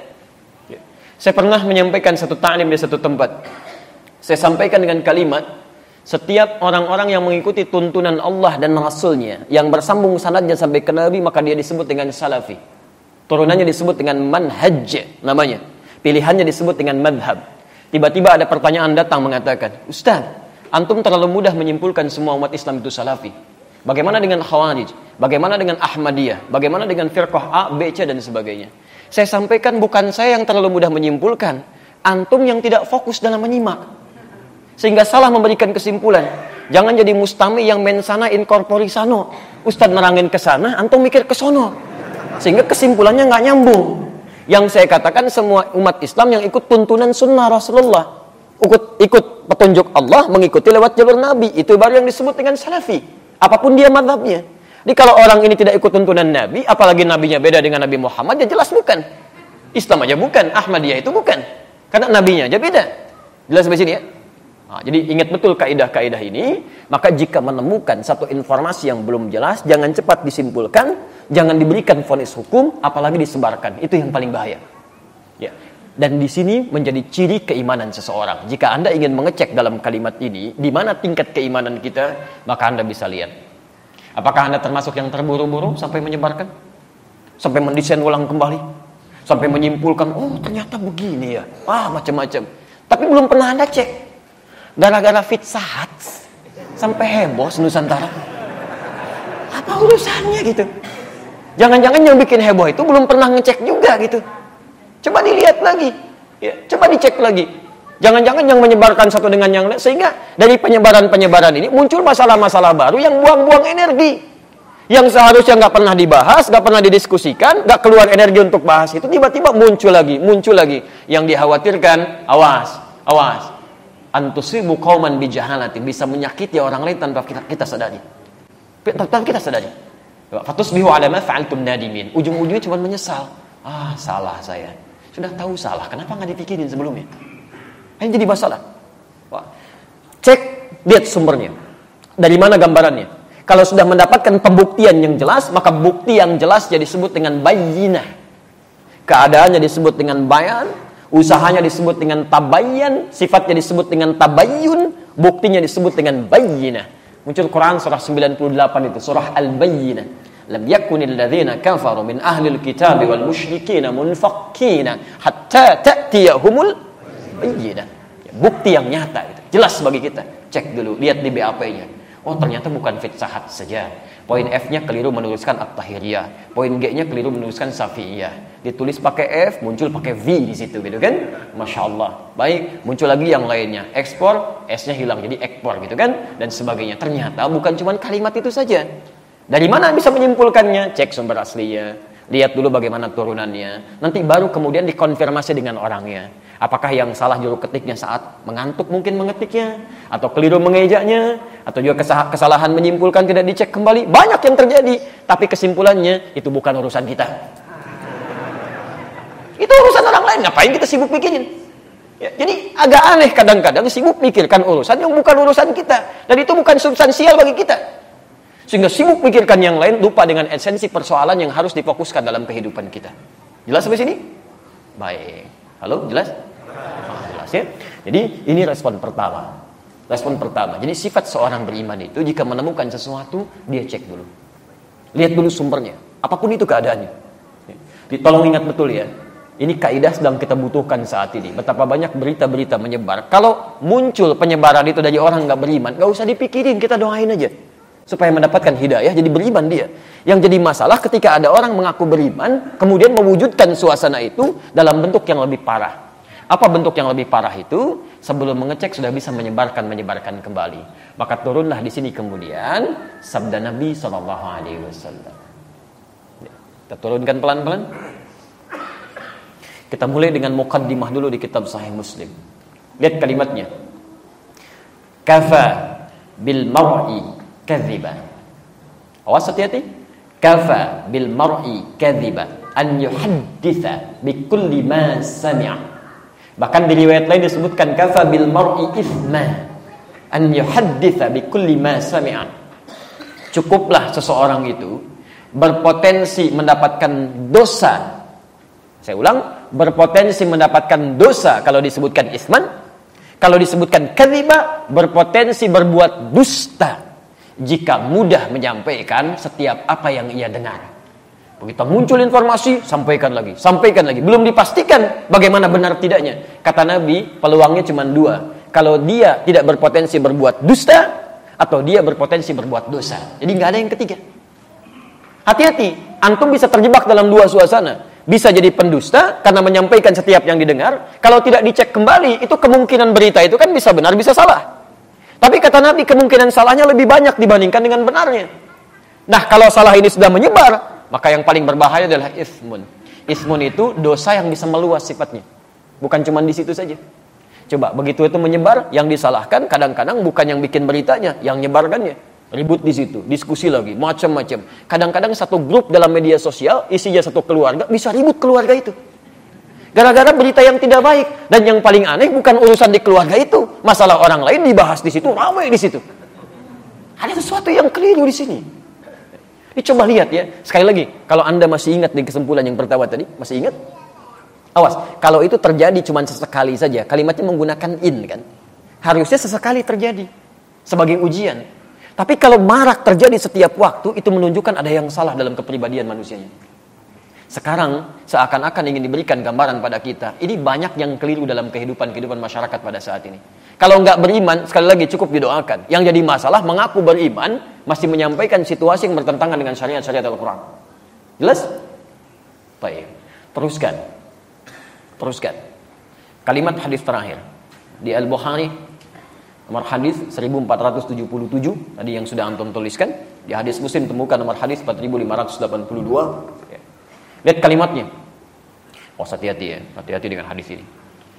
[SPEAKER 2] Saya pernah menyampaikan satu taklim di satu tempat. Saya sampaikan dengan kalimat, setiap orang-orang yang mengikuti tuntunan Allah dan Rasulnya, yang bersambung sanadnya sampai ke Nabi, maka dia disebut dengan salafi. Turunannya disebut dengan manhaj namanya. Pilihannya disebut dengan madhab. Tiba-tiba ada pertanyaan datang mengatakan, Ustaz, antum terlalu mudah menyimpulkan semua umat Islam itu salafi. Bagaimana dengan Khawarij? Bagaimana dengan Ahmadiyah? Bagaimana dengan firqah A, B, C dan sebagainya? Saya sampaikan bukan saya yang terlalu mudah menyimpulkan, antum yang tidak fokus dalam menyimak, sehingga salah memberikan kesimpulan. Jangan jadi mustami yang mensana incorpori sano. Ustadz nerangin ke sana, antum mikir ke sono, sehingga kesimpulannya nggak nyambung. Yang saya katakan semua umat Islam yang ikut tuntunan sunnah Rasulullah, ikut ikut petunjuk Allah, mengikuti lewat jalur Nabi, itu baru yang disebut dengan salafi. Apapun dia mazhabnya. Jadi kalau orang ini tidak ikut tuntunan Nabi, apalagi Nabinya beda dengan Nabi Muhammad, ya jelas bukan. Islam aja bukan, Ahmadiyah itu bukan. Karena Nabinya aja beda. Jelas sampai sini ya? Nah, jadi ingat betul kaidah-kaidah ini. Maka jika menemukan satu informasi yang belum jelas, jangan cepat disimpulkan, jangan diberikan vonis hukum, apalagi disebarkan. Itu yang paling bahaya. Ya. Dan di sini menjadi ciri keimanan seseorang. Jika Anda ingin mengecek dalam kalimat ini, di mana tingkat keimanan kita, maka Anda bisa lihat. Apakah Anda termasuk yang terburu-buru sampai menyebarkan? Sampai mendesain ulang kembali? Sampai menyimpulkan, oh ternyata begini ya. Ah, macam-macam. Tapi belum pernah Anda cek. Gara-gara fitsahat sampai heboh Nusantara. Apa urusannya gitu? Jangan-jangan yang bikin heboh itu belum pernah ngecek juga gitu. Coba dilihat lagi. Ya, coba dicek lagi. Jangan-jangan yang menyebarkan satu dengan yang lain, sehingga dari penyebaran-penyebaran ini muncul masalah-masalah baru yang buang-buang energi. Yang seharusnya nggak pernah dibahas, nggak pernah didiskusikan, nggak keluar energi untuk bahas itu, tiba-tiba muncul lagi, muncul lagi. Yang dikhawatirkan, awas, awas. Antusibu qauman bijahalatin, bisa menyakiti orang lain tanpa kita, kita sadari. Tanpa kita sadari. Fatusbihu ala ma fa'altum nadimin. Ujung-ujungnya cuma menyesal. Ah, salah saya. Sudah tahu salah, kenapa nggak dipikirin sebelumnya? Ini jadi masalah. Wah. Cek, lihat sumbernya. Dari mana gambarannya? Kalau sudah mendapatkan pembuktian yang jelas, maka bukti yang jelas jadi disebut dengan bayyinah. Keadaannya disebut dengan bayan, usahanya disebut dengan tabayyan, sifatnya disebut dengan tabayyun, buktinya disebut dengan bayyinah. Muncul Quran surah sembilan puluh delapan itu, surah Al-Bayyinah. Lam yakunil ladzina kafaru min ahlil kitabi wal musyrikina munfakkina hatta ta'tiyahumul bayyinah. Bukti yang nyata itu. Jelas bagi kita. Cek dulu, lihat di B A P-nya. Oh, ternyata bukan fitsahat saja. Poin F-nya keliru menuliskan At-Tahiriyah. Poin G-nya keliru menuliskan Syafi'iyah. Ditulis pakai F, muncul pakai V di situ gitu kan? Masya Allah. Baik, muncul lagi yang lainnya. Ekspor, S-nya hilang jadi ekspor gitu kan? Dan sebagainya. Ternyata bukan cuma kalimat itu saja. Dari mana bisa menyimpulkannya? Cek sumber aslinya. Lihat dulu bagaimana turunannya. Nanti baru kemudian dikonfirmasi dengan orangnya. Apakah yang salah juru ketiknya saat mengantuk mungkin mengetiknya, atau keliru mengejanya, atau juga kesalahan menyimpulkan tidak dicek kembali. Banyak yang terjadi, tapi kesimpulannya itu bukan urusan kita. Itu urusan orang lain, ngapain kita sibuk mikirin? Ya, jadi agak aneh kadang-kadang sibuk mikirkan urusan yang bukan urusan kita, dan itu bukan substansial bagi kita. Sehingga sibuk mikirkan yang lain, lupa dengan esensi persoalan yang harus difokuskan dalam kehidupan kita. Jelas sampai sini? Baik. Halo, jelas? Oh, jelas ya. Jadi ini respon pertama. Respon pertama. Jadi sifat seorang beriman itu jika menemukan sesuatu, dia cek dulu. Lihat dulu sumbernya. Apapun itu keadaannya. Tolong ingat betul ya. Ini kaidah sedang kita butuhkan saat ini. Betapa banyak berita-berita menyebar. Kalau muncul penyebaran itu dari orang nggak beriman, nggak usah dipikirin, kita doain aja. supaya mendapatkan hidayah, jadi beriman dia. Yang jadi masalah ketika ada orang mengaku beriman, kemudian mewujudkan suasana itu dalam bentuk yang lebih parah. Apa bentuk yang lebih parah itu? Sebelum mengecek sudah bisa menyebarkan menyebarkan kembali. Maka turunlah di sini kemudian sabda Nabi shallallahu alaihi wasallam. Kita turunkan pelan-pelan. Kita mulai dengan muqaddimah dulu di kitab Sahih Muslim. Lihat kalimatnya. Kafa bil mar'i kadhiban. Awas, hati-hati. Kafa bil mar'i kadhiban an yuhadditha bi kulli ma sami'a. Bahkan di riwayat lain disebutkan kafa bil mar'i ithma an yuhadditha bi kulli ma sami'a. Cukuplah seseorang itu berpotensi mendapatkan dosa. Saya ulang, berpotensi mendapatkan dosa kalau disebutkan isman. Kalau disebutkan kadhiba, berpotensi berbuat dusta jika mudah menyampaikan setiap apa yang ia dengar. Begitu muncul informasi, sampaikan lagi, sampaikan lagi. Belum dipastikan bagaimana benar tidaknya. Kata Nabi, peluangnya cuma dua. Kalau dia tidak berpotensi berbuat dusta, atau dia berpotensi berbuat dosa. Jadi nggak ada yang ketiga. Hati-hati, antum bisa terjebak dalam dua suasana. Bisa jadi pendusta karena menyampaikan setiap yang didengar. Kalau tidak dicek kembali, itu kemungkinan berita itu kan bisa benar, bisa salah. Tapi kata Nabi, kemungkinan salahnya lebih banyak dibandingkan dengan benarnya. Nah, kalau salah ini sudah menyebar, maka yang paling berbahaya adalah ismun. Ismun itu dosa yang bisa meluas sifatnya. Bukan cuma di situ saja. Coba, begitu itu menyebar, yang disalahkan kadang-kadang bukan yang bikin beritanya, yang nyebarkannya. Ribut di situ, diskusi lagi, macam-macam. Kadang-kadang satu grup dalam media sosial, isinya satu keluarga, bisa ribut keluarga itu. Gara-gara berita yang tidak baik. Dan yang paling aneh bukan urusan di keluarga itu. Masalah orang lain dibahas di situ, ramai di situ. Ada sesuatu yang keliru di sini. Ini coba lihat ya. Sekali lagi, kalau Anda masih ingat di kesimpulan yang pertama tadi, masih ingat? Awas, kalau itu terjadi cuma sesekali saja, kalimatnya menggunakan in kan. Harusnya sesekali terjadi sebagai ujian. Tapi kalau marak terjadi setiap waktu, itu menunjukkan ada yang salah dalam kepribadian manusianya. Sekarang, seakan-akan ingin diberikan gambaran pada kita, ini banyak yang keliru dalam kehidupan-kehidupan masyarakat pada saat ini. Kalau nggak beriman, sekali lagi cukup didoakan. Yang jadi masalah, mengaku beriman, masih menyampaikan situasi yang bertentangan dengan syariat-syariat Al-Quran. Jelas? Baik. Teruskan. Teruskan. Kalimat hadis terakhir. Di Al-Bukhari, nomor hadis seribu empat ratus tujuh puluh tujuh, tadi yang sudah antum tuliskan. Di hadis Muslim temukan nomor hadis empat ribu lima ratus delapan puluh dua. Ya. Lihat kalimatnya. Oh, hati-hati ya, hati-hati dengan hadis ini.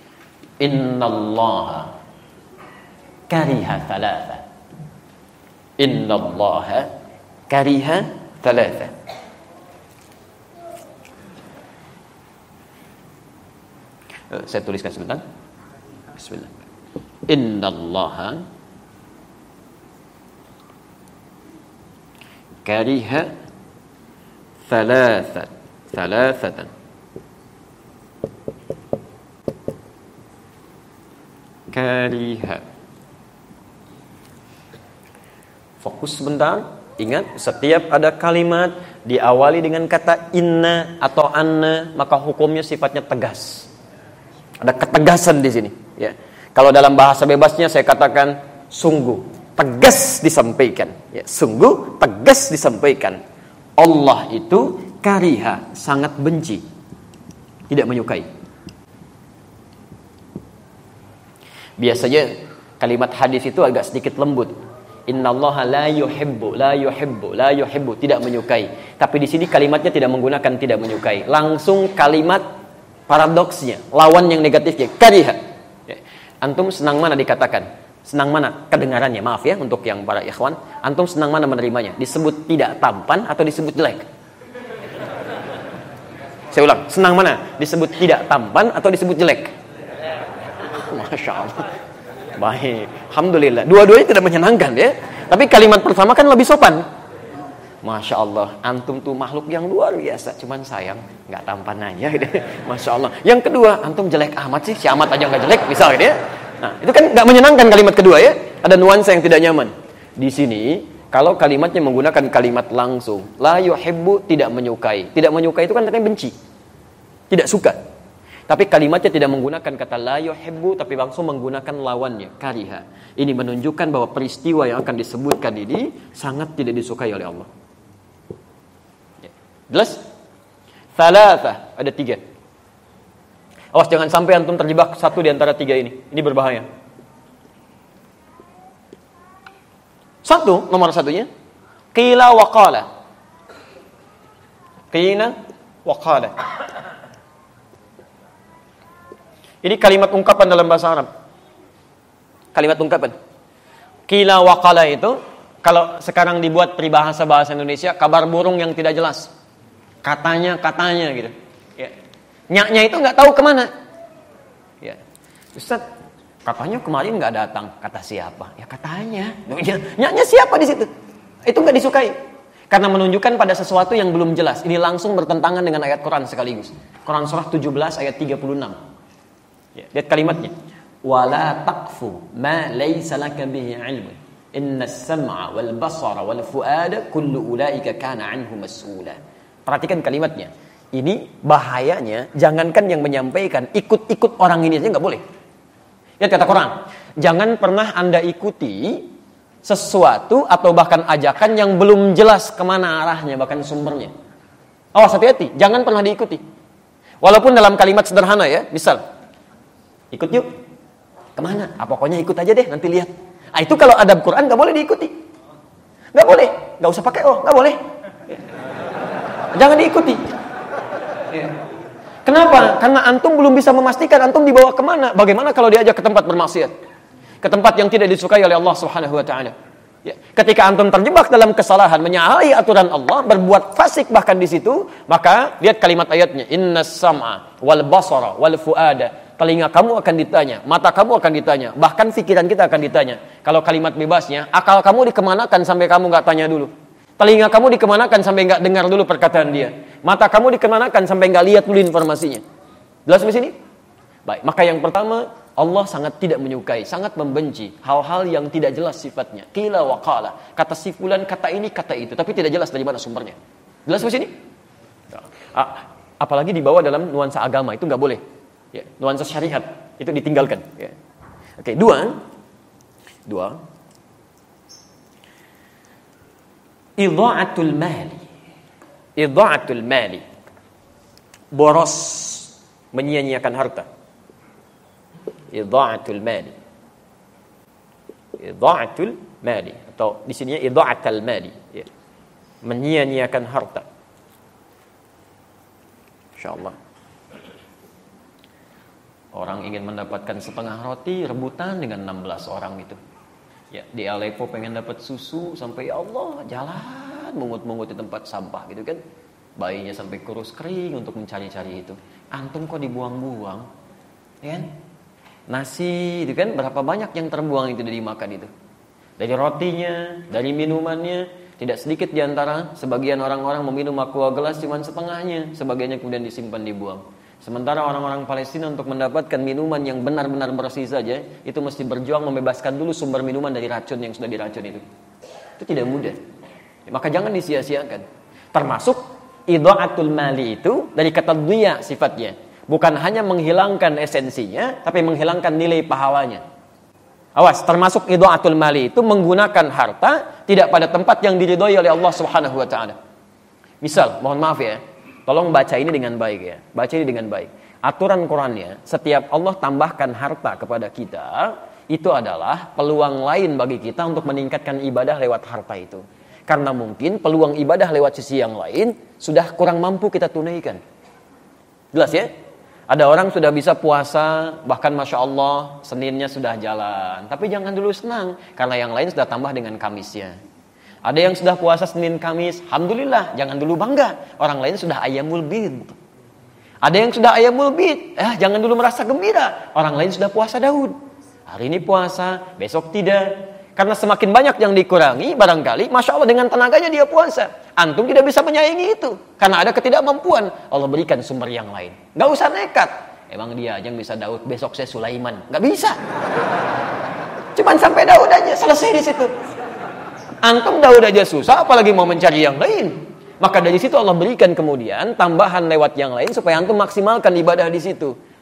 [SPEAKER 2] Innallaha kariha thalatha. Innallaha kariha thalatha. Uh, saya tuliskan sebentar. Bismillah. Innallaha kariha thalathat thalathatan kariha. Fokus sebentar. Ingat, setiap ada kalimat diawali dengan kata inna atau anna, maka hukumnya sifatnya tegas. Ada ketegasan di sini, ya. Kalau dalam bahasa bebasnya saya katakan sungguh tegas disampaikan, ya, sungguh tegas disampaikan. Allah itu kariha, sangat benci, tidak menyukai. Biasanya kalimat hadis itu agak sedikit lembut. Innallaha la yuhibbu, la yuhibbu, la yuhibbu, tidak menyukai. Tapi di sini kalimatnya tidak menggunakan tidak menyukai. Langsung kalimat paradoksnya, lawan yang negatifnya, kariha. Antum senang mana dikatakan? Senang mana kedengarannya? Maaf ya untuk yang para ikhwan. Antum senang mana menerimanya? Disebut tidak tampan atau disebut jelek? Saya ulang. Senang mana? Disebut tidak tampan atau disebut jelek? Masya Allah. Baik. Alhamdulillah. Dua-duanya tidak menyenangkan ya. Tapi kalimat pertama kan lebih sopan. Masya Allah. Antum tuh makhluk yang luar biasa. Cuman sayang nggak tampan aja gitu. Masya Allah. Yang kedua, antum jelek amat sih. Si amat aja nggak jelek, misal gitu ya. Nah, itu kan nggak menyenangkan kalimat kedua ya. Ada nuansa yang tidak nyaman. Di sini, kalau kalimatnya menggunakan kalimat langsung, la yuhibbu, tidak menyukai. Tidak menyukai itu kan artinya benci. Tidak suka. Tapi kalimatnya tidak menggunakan kata la yuhibbu, tapi langsung menggunakan lawannya, kariha. Ini menunjukkan bahwa peristiwa yang akan disebutkan ini sangat tidak disukai oleh Allah. Ya. Jelas? Thalatha, ada tiga. Awas jangan sampai antum terjebak satu di antara tiga ini. Ini berbahaya. Satu, nomor satunya, qila wa qala. Qila wa qala. Ini kalimat ungkapan dalam bahasa Arab. Kalimat ungkapan. Qila wa qala itu kalau sekarang dibuat peribahasa bahasa Indonesia, kabar burung yang tidak jelas. Katanya, katanya gitu. Ya. Nyaknya itu nggak tahu kemana. Ya. Ustaz, katanya kemarin nggak datang. Kata siapa? Ya katanya. Nyaknya siapa di situ? Itu nggak disukai. Karena menunjukkan pada sesuatu yang belum jelas. Ini langsung bertentangan dengan ayat Quran sekaligus. Quran surah tujuh belas ayat tiga puluh enam. Ya, lihat kalimatnya. Wala taqfu ma laysa laka bihi 'ilmun. Innas sam'a wal basara wal fuada kullu ulaika kana 'anhu mas'ula. Perhatikan kalimatnya. Ini bahayanya, jangankan yang menyampaikan, ikut-ikut orang ini saja enggak boleh. Lihat kata Quran. Jangan pernah Anda ikuti sesuatu atau bahkan ajakan yang belum jelas kemana arahnya, bahkan sumbernya. Awas, hati-hati, jangan pernah diikuti. Walaupun dalam kalimat sederhana ya, misal, ikut yuk. Kemana? Ah, pokoknya ikut aja deh, nanti lihat. Ah, itu kalau adab Quran gak boleh diikuti. Gak boleh. Gak usah pakai oh, gak boleh. Jangan diikuti. Kenapa? Karena antum belum bisa memastikan antum dibawa kemana. Bagaimana kalau diajak ke tempat bermaksiat? Ke tempat yang tidak disukai oleh Allah Subhanahu wa taala. Ya. Ketika antum terjebak dalam kesalahan, menyalahi aturan Allah, berbuat fasik bahkan di situ, maka lihat kalimat ayatnya, innas sam'a wal basara wal fuada. Telinga kamu akan ditanya, mata kamu akan ditanya, bahkan pikiran kita akan ditanya. Kalau kalimat bebasnya, akal kamu dikemanakan sampai kamu nggak tanya dulu. Telinga kamu dikemanakan sampai nggak dengar dulu perkataan dia. Mata kamu dikemanakan sampai nggak lihat dulu informasinya. Jelas di sini? Baik, maka yang pertama, Allah sangat tidak menyukai, sangat membenci hal-hal yang tidak jelas sifatnya. Qila wa qala. Kata si fulan, kata ini, kata itu, tapi tidak jelas dari mana sumbernya. Jelas di sini? Apalagi dibawa dalam nuansa agama, itu nggak boleh. Ya, nuansa syariat itu ditinggalkan. Ya. Oke, dua, dua, idha'atul mali, idha'atul mali, boros, menyia-nyiakan harta. Idha'atul mali, idha'atul mali, atau di sini idha'atul mali, ya. Menyia-nyiakan harta. Insyaallah. Orang ingin mendapatkan setengah roti, rebutan dengan enam belas orang itu. Ya, di Aleppo pengen dapat susu sampai ya Allah jalan mungut-mungut di tempat sampah gitu kan. Bayinya sampai kurus kering untuk mencari-cari itu. Antum kok dibuang-buang? Ya kan? Nasi itu kan berapa banyak yang terbuang itu dari makan itu. Dari rotinya, dari minumannya, tidak sedikit di antara sebagian orang-orang meminum aqua gelas cuma setengahnya, sebagiannya kemudian disimpan dibuang. Sementara orang-orang Palestina untuk mendapatkan minuman yang benar-benar bersih saja, itu mesti berjuang membebaskan dulu sumber minuman dari racun yang sudah diracun itu. Itu tidak mudah. Ya, maka jangan disia-siakan. Termasuk idha'atul mali itu dari kata dhiya sifatnya. Bukan hanya menghilangkan esensinya, tapi menghilangkan nilai pahalanya. Awas, termasuk idha'atul mali itu menggunakan harta tidak pada tempat yang diridhoi oleh Allah Subhanahu wa taala. Misal, mohon maaf ya, tolong baca ini dengan baik ya. Baca ini dengan baik. Aturan Qurannya, setiap Allah tambahkan harta kepada kita, itu adalah peluang lain bagi kita untuk meningkatkan ibadah lewat harta itu. Karena mungkin peluang ibadah lewat sisi yang lain sudah kurang mampu kita tunaikan. Jelas ya? Ada orang sudah bisa puasa, bahkan Masya Allah, Seninnya sudah jalan. Tapi jangan dulu senang, karena yang lain sudah tambah dengan Kamisnya. Ada yang sudah puasa Senin Kamis, alhamdulillah, jangan dulu bangga. Orang lain sudah ayamul bid. Ada yang sudah ayamul bid, eh jangan dulu merasa gembira. Orang lain sudah puasa Daud. Hari ini puasa, besok tidak. Karena semakin banyak yang dikurangi, barangkali, Masya Allah dengan tenaganya dia puasa. Antum tidak bisa menyaingi itu. Karena ada ketidakmampuan, Allah berikan sumber yang lain. Gak usah nekat. Emang dia aja yang bisa Daud, besok saya Sulaiman. Gak bisa. Cuman sampai Daud aja, selesai di situ. Antum Daud aja susah, apalagi mau mencari yang lain. Maka dari situ Allah berikan kemudian tambahan lewat yang lain supaya antum maksimalkan ibadah di situ.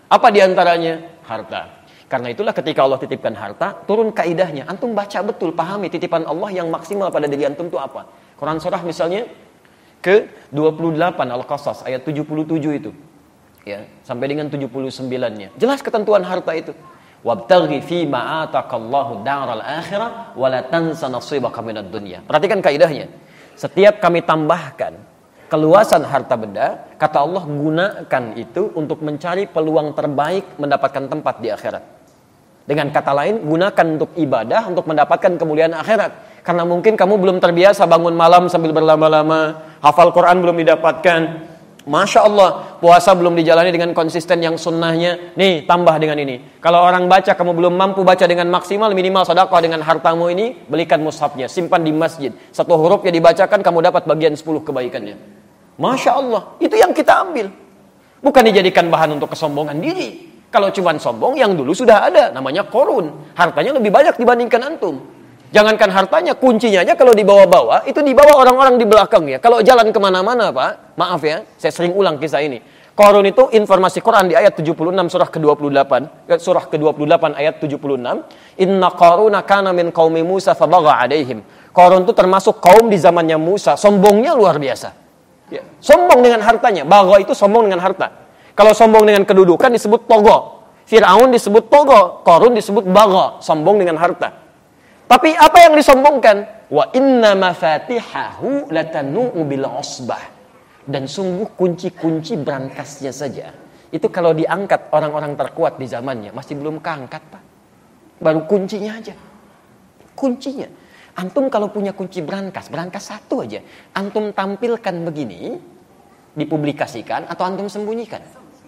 [SPEAKER 2] Apa diantaranya? Harta. Karena itulah ketika Allah titipkan harta, turun kaidahnya. Antum baca betul, pahami titipan Allah yang maksimal pada diri antum itu apa. Quran surah misalnya ke dua puluh delapan Al-Qasas ayat tujuh puluh tujuh itu. Ya, sampai dengan tujuh puluh sembilan-nya. Jelas ketentuan harta itu. Wabtaghi fi ma ataqallahu daral akhirah wa la tansa nasibaka minad dunya. Perhatikan kaidahnya. Setiap kami tambahkan keluasan harta benda, kata Allah gunakan itu untuk mencari peluang terbaik mendapatkan tempat di akhirat. Dengan kata lain, gunakan untuk ibadah untuk mendapatkan kemuliaan akhirat. Karena mungkin kamu belum terbiasa bangun malam sambil berlama-lama, hafal Quran belum didapatkan. Masya Allah, puasa belum dijalani dengan konsisten yang sunnahnya. Nih, tambah dengan ini. Kalau orang baca, kamu belum mampu baca dengan maksimal, minimal sedekah dengan hartamu ini, belikan mushafnya, simpan di masjid. Satu huruf yang dibacakan, kamu dapat bagian sepuluh kebaikannya. Masya Allah, itu yang kita ambil. Bukan dijadikan bahan untuk kesombongan diri. Kalau cuma sombong, yang dulu sudah ada, namanya korun. Hartanya lebih banyak dibandingkan antum. Jangankan hartanya, kuncinya aja kalau dibawa-bawa, itu dibawa orang-orang di belakangnya. Kalau jalan kemana-mana, Pak, maaf ya, saya sering ulang kisah ini. Qarun itu informasi Quran di ayat tujuh puluh enam surah ke dua puluh delapan, surah ke dua puluh delapan ayat tujuh puluh enam. Inna Qaruna kana min qaumi Musa fabagha alaihim. Qarun itu termasuk kaum di zamannya Musa, sombongnya luar biasa. Ya, sombong dengan hartanya, bagha itu sombong dengan harta. Kalau sombong dengan kedudukan disebut togo. Fir'aun disebut togo, Qarun disebut bagha, sombong dengan harta. Tapi apa yang disombongkan? Wa inna mafatihahu latanu bil usbah. Dan sungguh kunci-kunci berangkasnya saja. Itu kalau diangkat orang-orang terkuat di zamannya, masih belum keangkat, Pak. Baru kuncinya aja. Kuncinya. Antum kalau punya kunci berangkas, berangkas satu aja. Antum tampilkan begini, dipublikasikan, atau antum sembunyikan?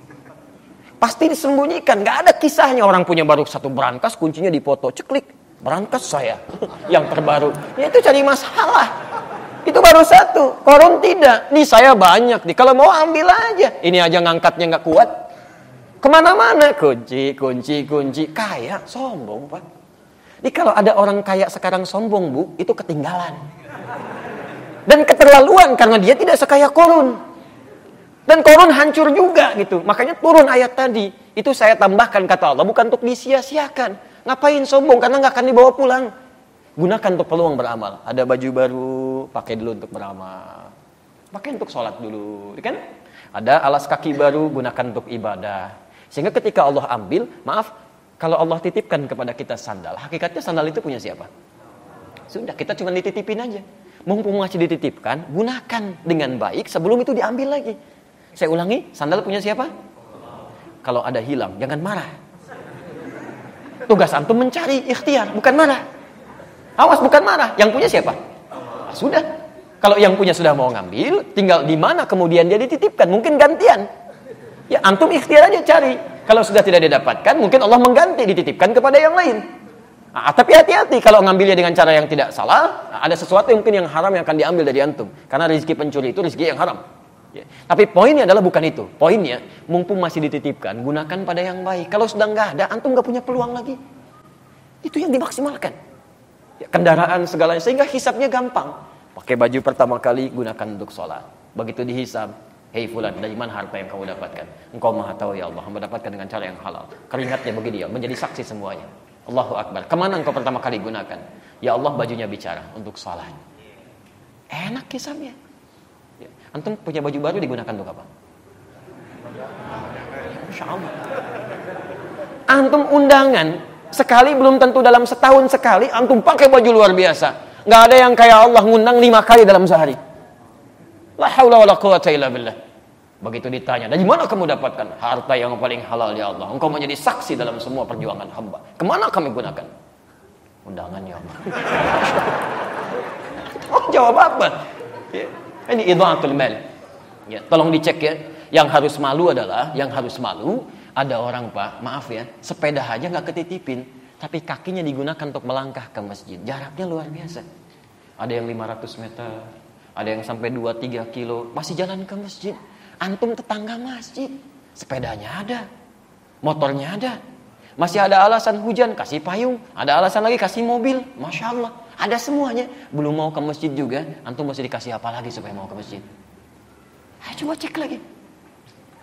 [SPEAKER 2] Pasti disembunyikan. Gak ada kisahnya orang punya baru satu berangkas, kuncinya dipoto, ceklik. Berangkas saya yang terbaru. Ya itu cari masalah. Itu baru satu. Qarun tidak. Nih saya banyak nih. Kalau mau ambil aja. Ini aja ngangkatnya nggak kuat. Kemana-mana kunci, kunci, kunci. Kaya, sombong, Pak. Jadi kalau ada orang kaya sekarang sombong, Bu, itu ketinggalan. Dan keterlaluan karena dia tidak sekaya Qarun. Dan Qarun hancur juga gitu. Makanya turun ayat tadi. Itu saya tambahkan kata Allah bukan untuk disia-siakan. Ngapain sombong? Karena nggak akan dibawa pulang. Gunakan untuk peluang beramal. Ada baju baru, pakai dulu untuk beramal. Pakai untuk sholat dulu, kan? Ada alas kaki baru, gunakan untuk ibadah. Sehingga ketika Allah ambil, maaf, kalau Allah titipkan kepada kita sandal, hakikatnya sandal itu punya siapa? Sudah, kita cuma dititipin aja. Mumpung masih dititipkan, gunakan dengan baik sebelum itu diambil lagi. Saya ulangi, sandal punya siapa? Kalau ada hilang, jangan marah. Tugas antum mencari, ikhtiar, bukan marah. Awas, bukan marah. Yang punya siapa? Nah, sudah. Kalau yang punya sudah mau ngambil, tinggal di mana kemudian dia dititipkan. Mungkin gantian. Ya, antum ikhtiar aja cari. Kalau sudah tidak didapatkan, mungkin Allah mengganti, dititipkan kepada yang lain. Nah, tapi hati-hati kalau ngambilnya dengan cara yang tidak salah, nah, ada sesuatu yang mungkin yang haram yang akan diambil dari antum. Karena rezeki pencuri itu rezeki yang haram. Ya. Tapi poinnya adalah bukan itu. Poinnya, mumpung masih dititipkan, gunakan pada yang baik. Kalau sudah nggak ada, antum nggak punya peluang lagi. Itu yang dimaksimalkan. Ya, kendaraan segalanya, sehingga hisabnya gampang. Pakai baju pertama kali, gunakan untuk sholat. Begitu dihisab, hei fulan, dari mana harta yang kamu dapatkan? Engkau maha tahu ya Allah, mendapatkan dengan cara yang halal. Keringatnya bagi dia, menjadi saksi semuanya. Allahu Akbar. Kemana engkau pertama kali gunakan? Ya Allah, bajunya bicara untuk sholat. Enak hisabnya. Ya. Antum punya baju baru digunakan untuk apa? Masya Allah. Antum undangan sekali belum tentu dalam setahun sekali antum pakai baju luar biasa. Nggak ada yang kayak Allah ngundang lima kali dalam sehari. La haula wala quwata illa billah. Begitu ditanya, dari mana kamu dapatkan harta yang paling halal ya Allah? Engkau menjadi saksi dalam semua perjuangan hamba. Kemana kami gunakan? Undangan ya Allah. Oh, jawab apa? Ya. Ini idha'atul mal. Ya, tolong dicek ya. Yang harus malu adalah, yang harus malu ada orang, Pak, maaf ya, sepeda aja nggak ketitipin, tapi kakinya digunakan untuk melangkah ke masjid. Jaraknya luar biasa. Ada yang lima ratus meter, ada yang sampai dua tiga kilo, masih jalan ke masjid. Antum tetangga masjid, sepedanya ada, motornya ada. Masih ada alasan hujan, kasih payung. Ada alasan lagi, kasih mobil. Masya Allah. Ada semuanya. Belum mau ke masjid juga, antum mesti dikasih apa lagi supaya mau ke masjid? Ayo coba cek lagi.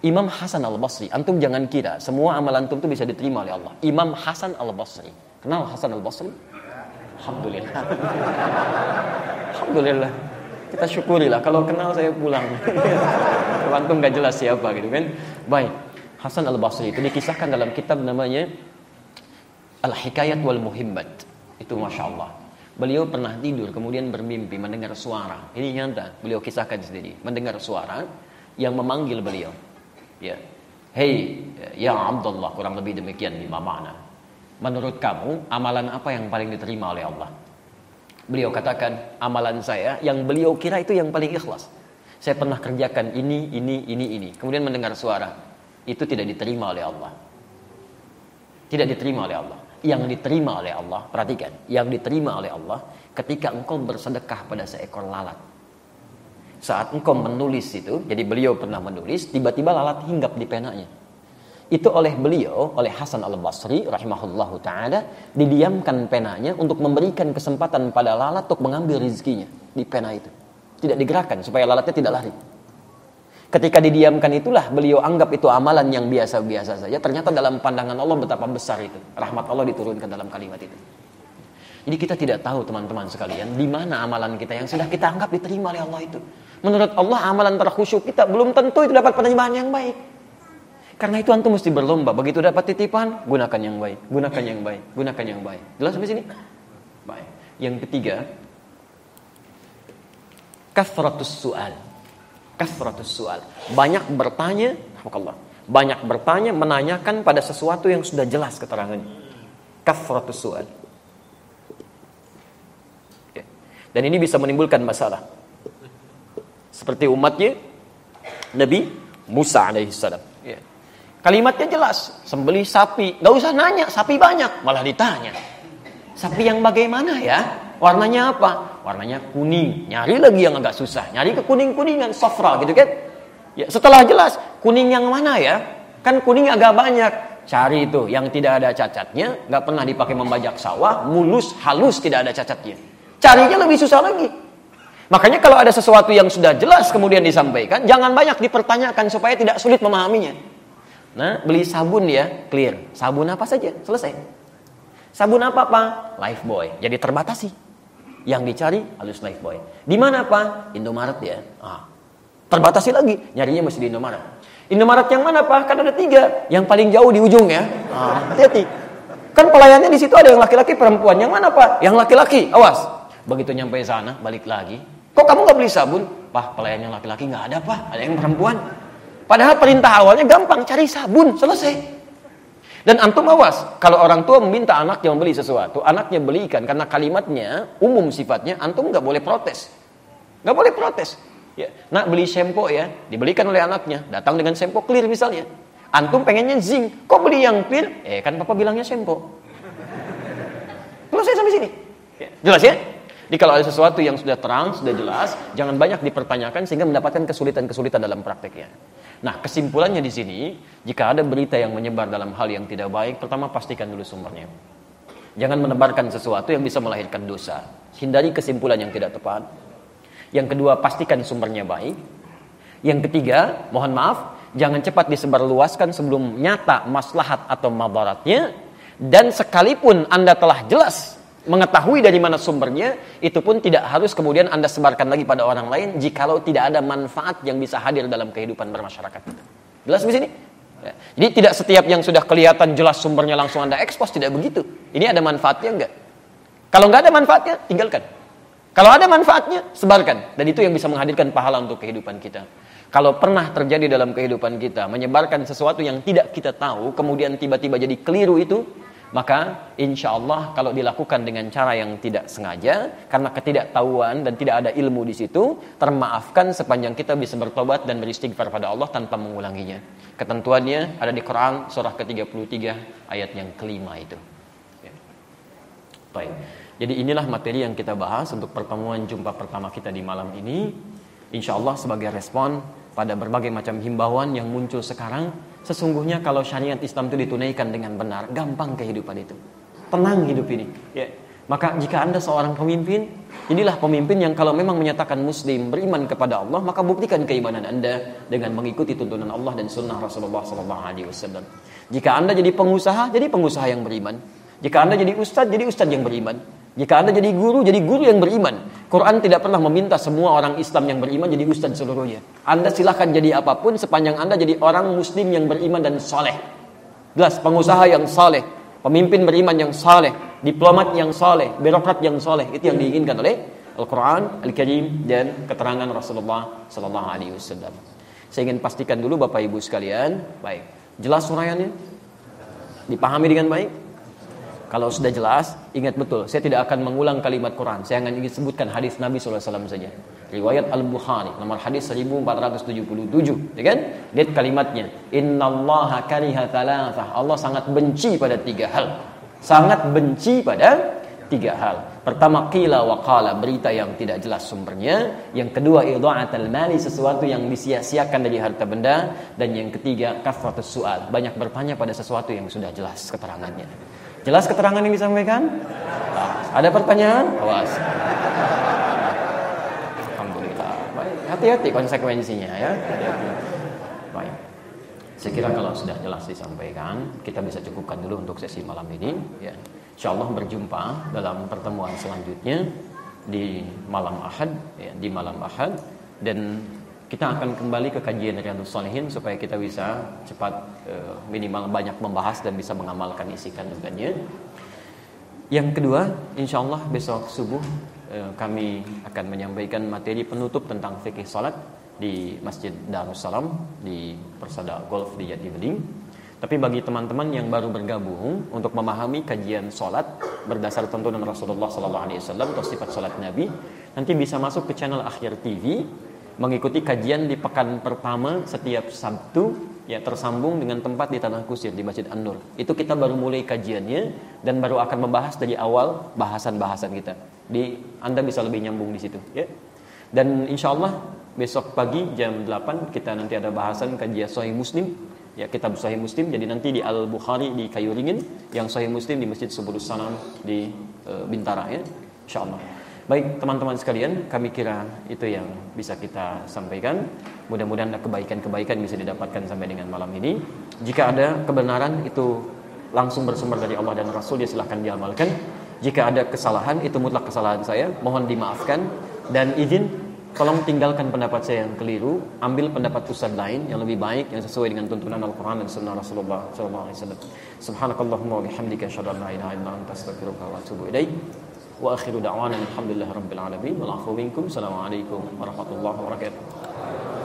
[SPEAKER 2] Imam Hasan Al-Basri. Antum jangan kira semua amalan antum itu bisa diterima oleh Allah. Imam Hasan Al-Basri. Kenal Hasan Al-Basri? Alhamdulillah. Alhamdulillah. Kita syukurilah. Kalau kenal saya pulang. Kalau antum gak jelas siapa gitu kan. Baik. Hasan Al-Basri itu dikisahkan dalam kitab namanya Al-Hikayat wal Muhimmat. Itu Masya Allah. Beliau pernah tidur kemudian bermimpi mendengar suara. Ini nyata. Beliau kisahkan sendiri. Mendengar suara yang memanggil beliau. Ya. Hei, ya Abdullah, kurang lebih demikian lima makna. Menurut kamu, amalan apa yang paling diterima oleh Allah? Beliau katakan, amalan saya yang beliau kira itu yang paling ikhlas. Saya pernah kerjakan ini, ini, ini, ini. Kemudian mendengar suara. Itu tidak diterima oleh Allah. Tidak diterima oleh Allah. Yang diterima oleh Allah, perhatikan. Yang diterima oleh Allah ketika engkau bersedekah pada seekor lalat. Saat engkau menulis itu, jadi beliau pernah menulis, tiba-tiba lalat hinggap di penanya. Itu oleh beliau, oleh Hasan Al-Basri rahimahullahu ta'ala, didiamkan penanya untuk memberikan kesempatan pada lalat untuk mengambil rezekinya di pena itu. Tidak digerakkan supaya lalatnya tidak lari. Ketika didiamkan itulah beliau anggap itu amalan yang biasa-biasa saja. Ternyata dalam pandangan Allah betapa besar itu. Rahmat Allah diturunkan dalam kalimat itu. Jadi kita tidak tahu teman-teman sekalian, di mana amalan kita yang sudah kita anggap diterima oleh Allah itu. Menurut Allah amalan terkhusyuk kita belum tentu itu dapat penerimaan yang baik. Karena itu antum mesti berlomba. Begitu dapat titipan, gunakan yang baik, gunakan yang baik, gunakan yang baik. Jelas sampai sini? Baik. Yang ketiga, kathratus su'al. Kathratus su'al. Banyak bertanya, Allah. Banyak bertanya, menanyakan pada sesuatu yang sudah jelas keterangannya. Kathratus su'al. Dan ini bisa menimbulkan masalah. Seperti umatnya Nabi Musa alaihissalam. Ya. Kalimatnya jelas, sembelih sapi, gak usah nanya, sapi banyak, malah ditanya. Sapi yang bagaimana ya? Warnanya apa? Warnanya kuning. Nyari lagi yang agak susah. Nyari ke kuning-kuningan, sofra gitu kan? Ya, setelah jelas, kuning yang mana ya? Kan kuning agak banyak. Cari itu yang tidak ada cacatnya, gak pernah dipakai membajak sawah, mulus, halus, tidak ada cacatnya. Carinya lebih susah lagi. Makanya kalau ada sesuatu yang sudah jelas kemudian disampaikan, jangan banyak dipertanyakan supaya tidak sulit memahaminya. Nah, beli sabun ya, clear. Sabun apa saja, selesai. Sabun apa-apa? Lifebuoy. Jadi terbatasi. Yang dicari halus Lifebuoy. Di mana Pak? Indomaret ya. Ah. Terbatasi lagi, nyarinya mesti di Indomaret. Indomaret yang mana Pak? Kan ada tiga. Yang paling jauh di ujung ya. Ah, hati-hati. Kan pelayannya di situ ada yang laki-laki, perempuan. Yang mana Pak? Yang laki-laki. Awas. Begitu nyampe sana, balik lagi. Kok kamu gak beli sabun? Pak, pelayan yang laki-laki gak ada Pak. Ada yang perempuan. Padahal perintah awalnya gampang. Cari sabun, selesai. Dan antum awas. Kalau orang tua meminta anaknya membeli sesuatu, anaknya belikan karena kalimatnya umum sifatnya, antum gak boleh protes. Gak boleh protes. Ya, nak beli shampoo ya, dibelikan oleh anaknya. Datang dengan shampoo clear misalnya. Antum pengennya zinc. Kok beli yang clear? Eh kan papa bilangnya shampoo. Selesai sampai sini. Ya, jelas ya? Jadi kalau ada sesuatu yang sudah terang, sudah jelas, jangan banyak dipertanyakan sehingga mendapatkan kesulitan-kesulitan dalam prakteknya. Nah, kesimpulannya di sini, jika ada berita yang menyebar dalam hal yang tidak baik, pertama pastikan dulu sumbernya. Jangan menebarkan sesuatu yang bisa melahirkan dosa. Hindari kesimpulan yang tidak tepat. Yang kedua, pastikan sumbernya baik. Yang ketiga, mohon maaf, jangan cepat disebarluaskan sebelum nyata maslahat atau madaratnya. Dan sekalipun Anda telah jelas mengetahui dari mana sumbernya, itu pun tidak harus kemudian Anda sebarkan lagi pada orang lain jikalau tidak ada manfaat yang bisa hadir dalam kehidupan bermasyarakat kita. Jelas di sini? Ya. Jadi tidak setiap yang sudah kelihatan jelas sumbernya langsung Anda ekspos, tidak begitu. Ini ada manfaatnya enggak? Kalau enggak ada manfaatnya, tinggalkan. Kalau ada manfaatnya, sebarkan. Dan itu yang bisa menghadirkan pahala untuk kehidupan kita. Kalau pernah terjadi dalam kehidupan kita menyebarkan sesuatu yang tidak kita tahu, kemudian tiba-tiba jadi keliru itu, maka insya Allah kalau dilakukan dengan cara yang tidak sengaja, karena ketidaktahuan dan tidak ada ilmu di situ, termaafkan sepanjang kita bisa bertobat dan beristighfar pada Allah tanpa mengulanginya. Ketentuannya ada di Quran surah ke tiga puluh tiga ayat yang kelima itu. Ya. Baik. Jadi inilah materi yang kita bahas untuk pertemuan jumpa pertama kita di malam ini. Insya Allah sebagai respon pada berbagai macam himbauan yang muncul sekarang. Sesungguhnya kalau syariat Islam itu ditunaikan dengan benar, gampang kehidupan itu. Tenang hidup ini. Ya. Maka jika Anda seorang pemimpin, jadilah pemimpin yang kalau memang menyatakan muslim, beriman kepada Allah, maka buktikan keimanan Anda dengan mengikuti tuntunan Allah dan sunnah Rasulullah sallallahu alaihi wasallam. Jika Anda jadi pengusaha, jadi pengusaha yang beriman. Jika Anda jadi ustadz, jadi ustadz yang beriman. Jika Anda jadi guru, jadi guru yang beriman. Quran tidak pernah meminta semua orang Islam yang beriman jadi ustadz seluruhnya. Anda silahkan jadi apapun sepanjang Anda jadi orang muslim yang beriman dan saleh. Jelas, pengusaha yang saleh, pemimpin beriman yang saleh, diplomat yang saleh, birokrat yang saleh, itu yang diinginkan oleh Al-Quran Al-Karim dan keterangan Rasulullah sallallahu alaihi wasallam. Saya ingin pastikan dulu Bapak Ibu sekalian, baik, jelas uraiannya? Dipahami dengan baik? Kalau sudah jelas, ingat betul, saya tidak akan mengulang kalimat Quran. Saya hanya ingin sebutkan hadis Nabi sallallahu alaihi wasallam saja. Riwayat Al-Bukhari, nomor hadis seribu empat ratus tujuh puluh tujuh, ya kan? Lihat kalimatnya. Innallaha kariha thalathah. Allah sangat benci pada tiga hal. Sangat benci pada tiga hal. Pertama, qila wa qala, berita yang tidak jelas sumbernya. Yang kedua, idha'atul mali, sesuatu yang disia-siakan dari harta benda. Dan yang ketiga, kathratus su'al, banyak bertanya pada sesuatu yang sudah jelas keterangannya. Jelas keterangan yang disampaikan? Nah, ada pertanyaan? Awas. Alhamdulillah. Baik, hati-hati konsekuensinya ya. Hati-hati. Baik. Saya kira kalau sudah jelas disampaikan, kita bisa cukupkan dulu untuk sesi malam ini. Ya. Insyaallah berjumpa dalam pertemuan selanjutnya di malam Ahad, ya, di malam Ahad, dan kita akan kembali ke kajian Riyadhus Shalihin supaya kita bisa cepat uh, minimal banyak membahas dan bisa mengamalkan isi kandungannya. Yang kedua, insyaallah besok subuh uh, kami akan menyampaikan materi penutup tentang fikih salat di Masjid Darussalam di Persada Golf di Jatibening. Tapi bagi teman-teman yang baru bergabung untuk memahami kajian salat berdasar tuntunan Rasulullah sallallahu alaihi wasallam atau sifat salat Nabi, nanti bisa masuk ke channel Akhir T V, mengikuti kajian di pekan pertama setiap Sabtu, ya, tersambung dengan tempat di Tanah Kusir di Masjid An-Nur. Itu kita baru mulai kajiannya dan baru akan membahas dari awal bahasan-bahasan kita. Di Anda bisa lebih nyambung di situ, ya. Dan insyaallah besok pagi jam delapan kita nanti ada bahasan kajian Sahih Muslim, ya, kitab Sahih Muslim. Jadi nanti di Al-Bukhari di Kayu Ringin, yang Sahih Muslim di Masjid Subulus Salam di e, Bintara, ya, insyaallah. Baik teman-teman sekalian, kami kira itu yang bisa kita sampaikan. Mudah-mudahan ada kebaikan-kebaikan bisa didapatkan sampai dengan malam ini. Jika ada kebenaran itu langsung bersumber dari Allah dan Rasul, ya silahkan diamalkan. Jika ada kesalahan, itu mutlak kesalahan saya, mohon dimaafkan. Dan izin, tolong tinggalkan pendapat saya yang keliru, ambil pendapat ustaz lain yang lebih baik, yang sesuai dengan tuntunan Al-Quran dan Sunnah Rasulullah sallallahu alaihi wasallam. Subhanakallahumma wa bihamdika, asyhadu an la ilaha illa anta, astaghfiruka wa atubu ilaik. Wa akhiru da'wana alhamdulillahi rabbil alamin. Wal 'afwu minkum. Assalamualaikum warahmatullahi wabarakatuh.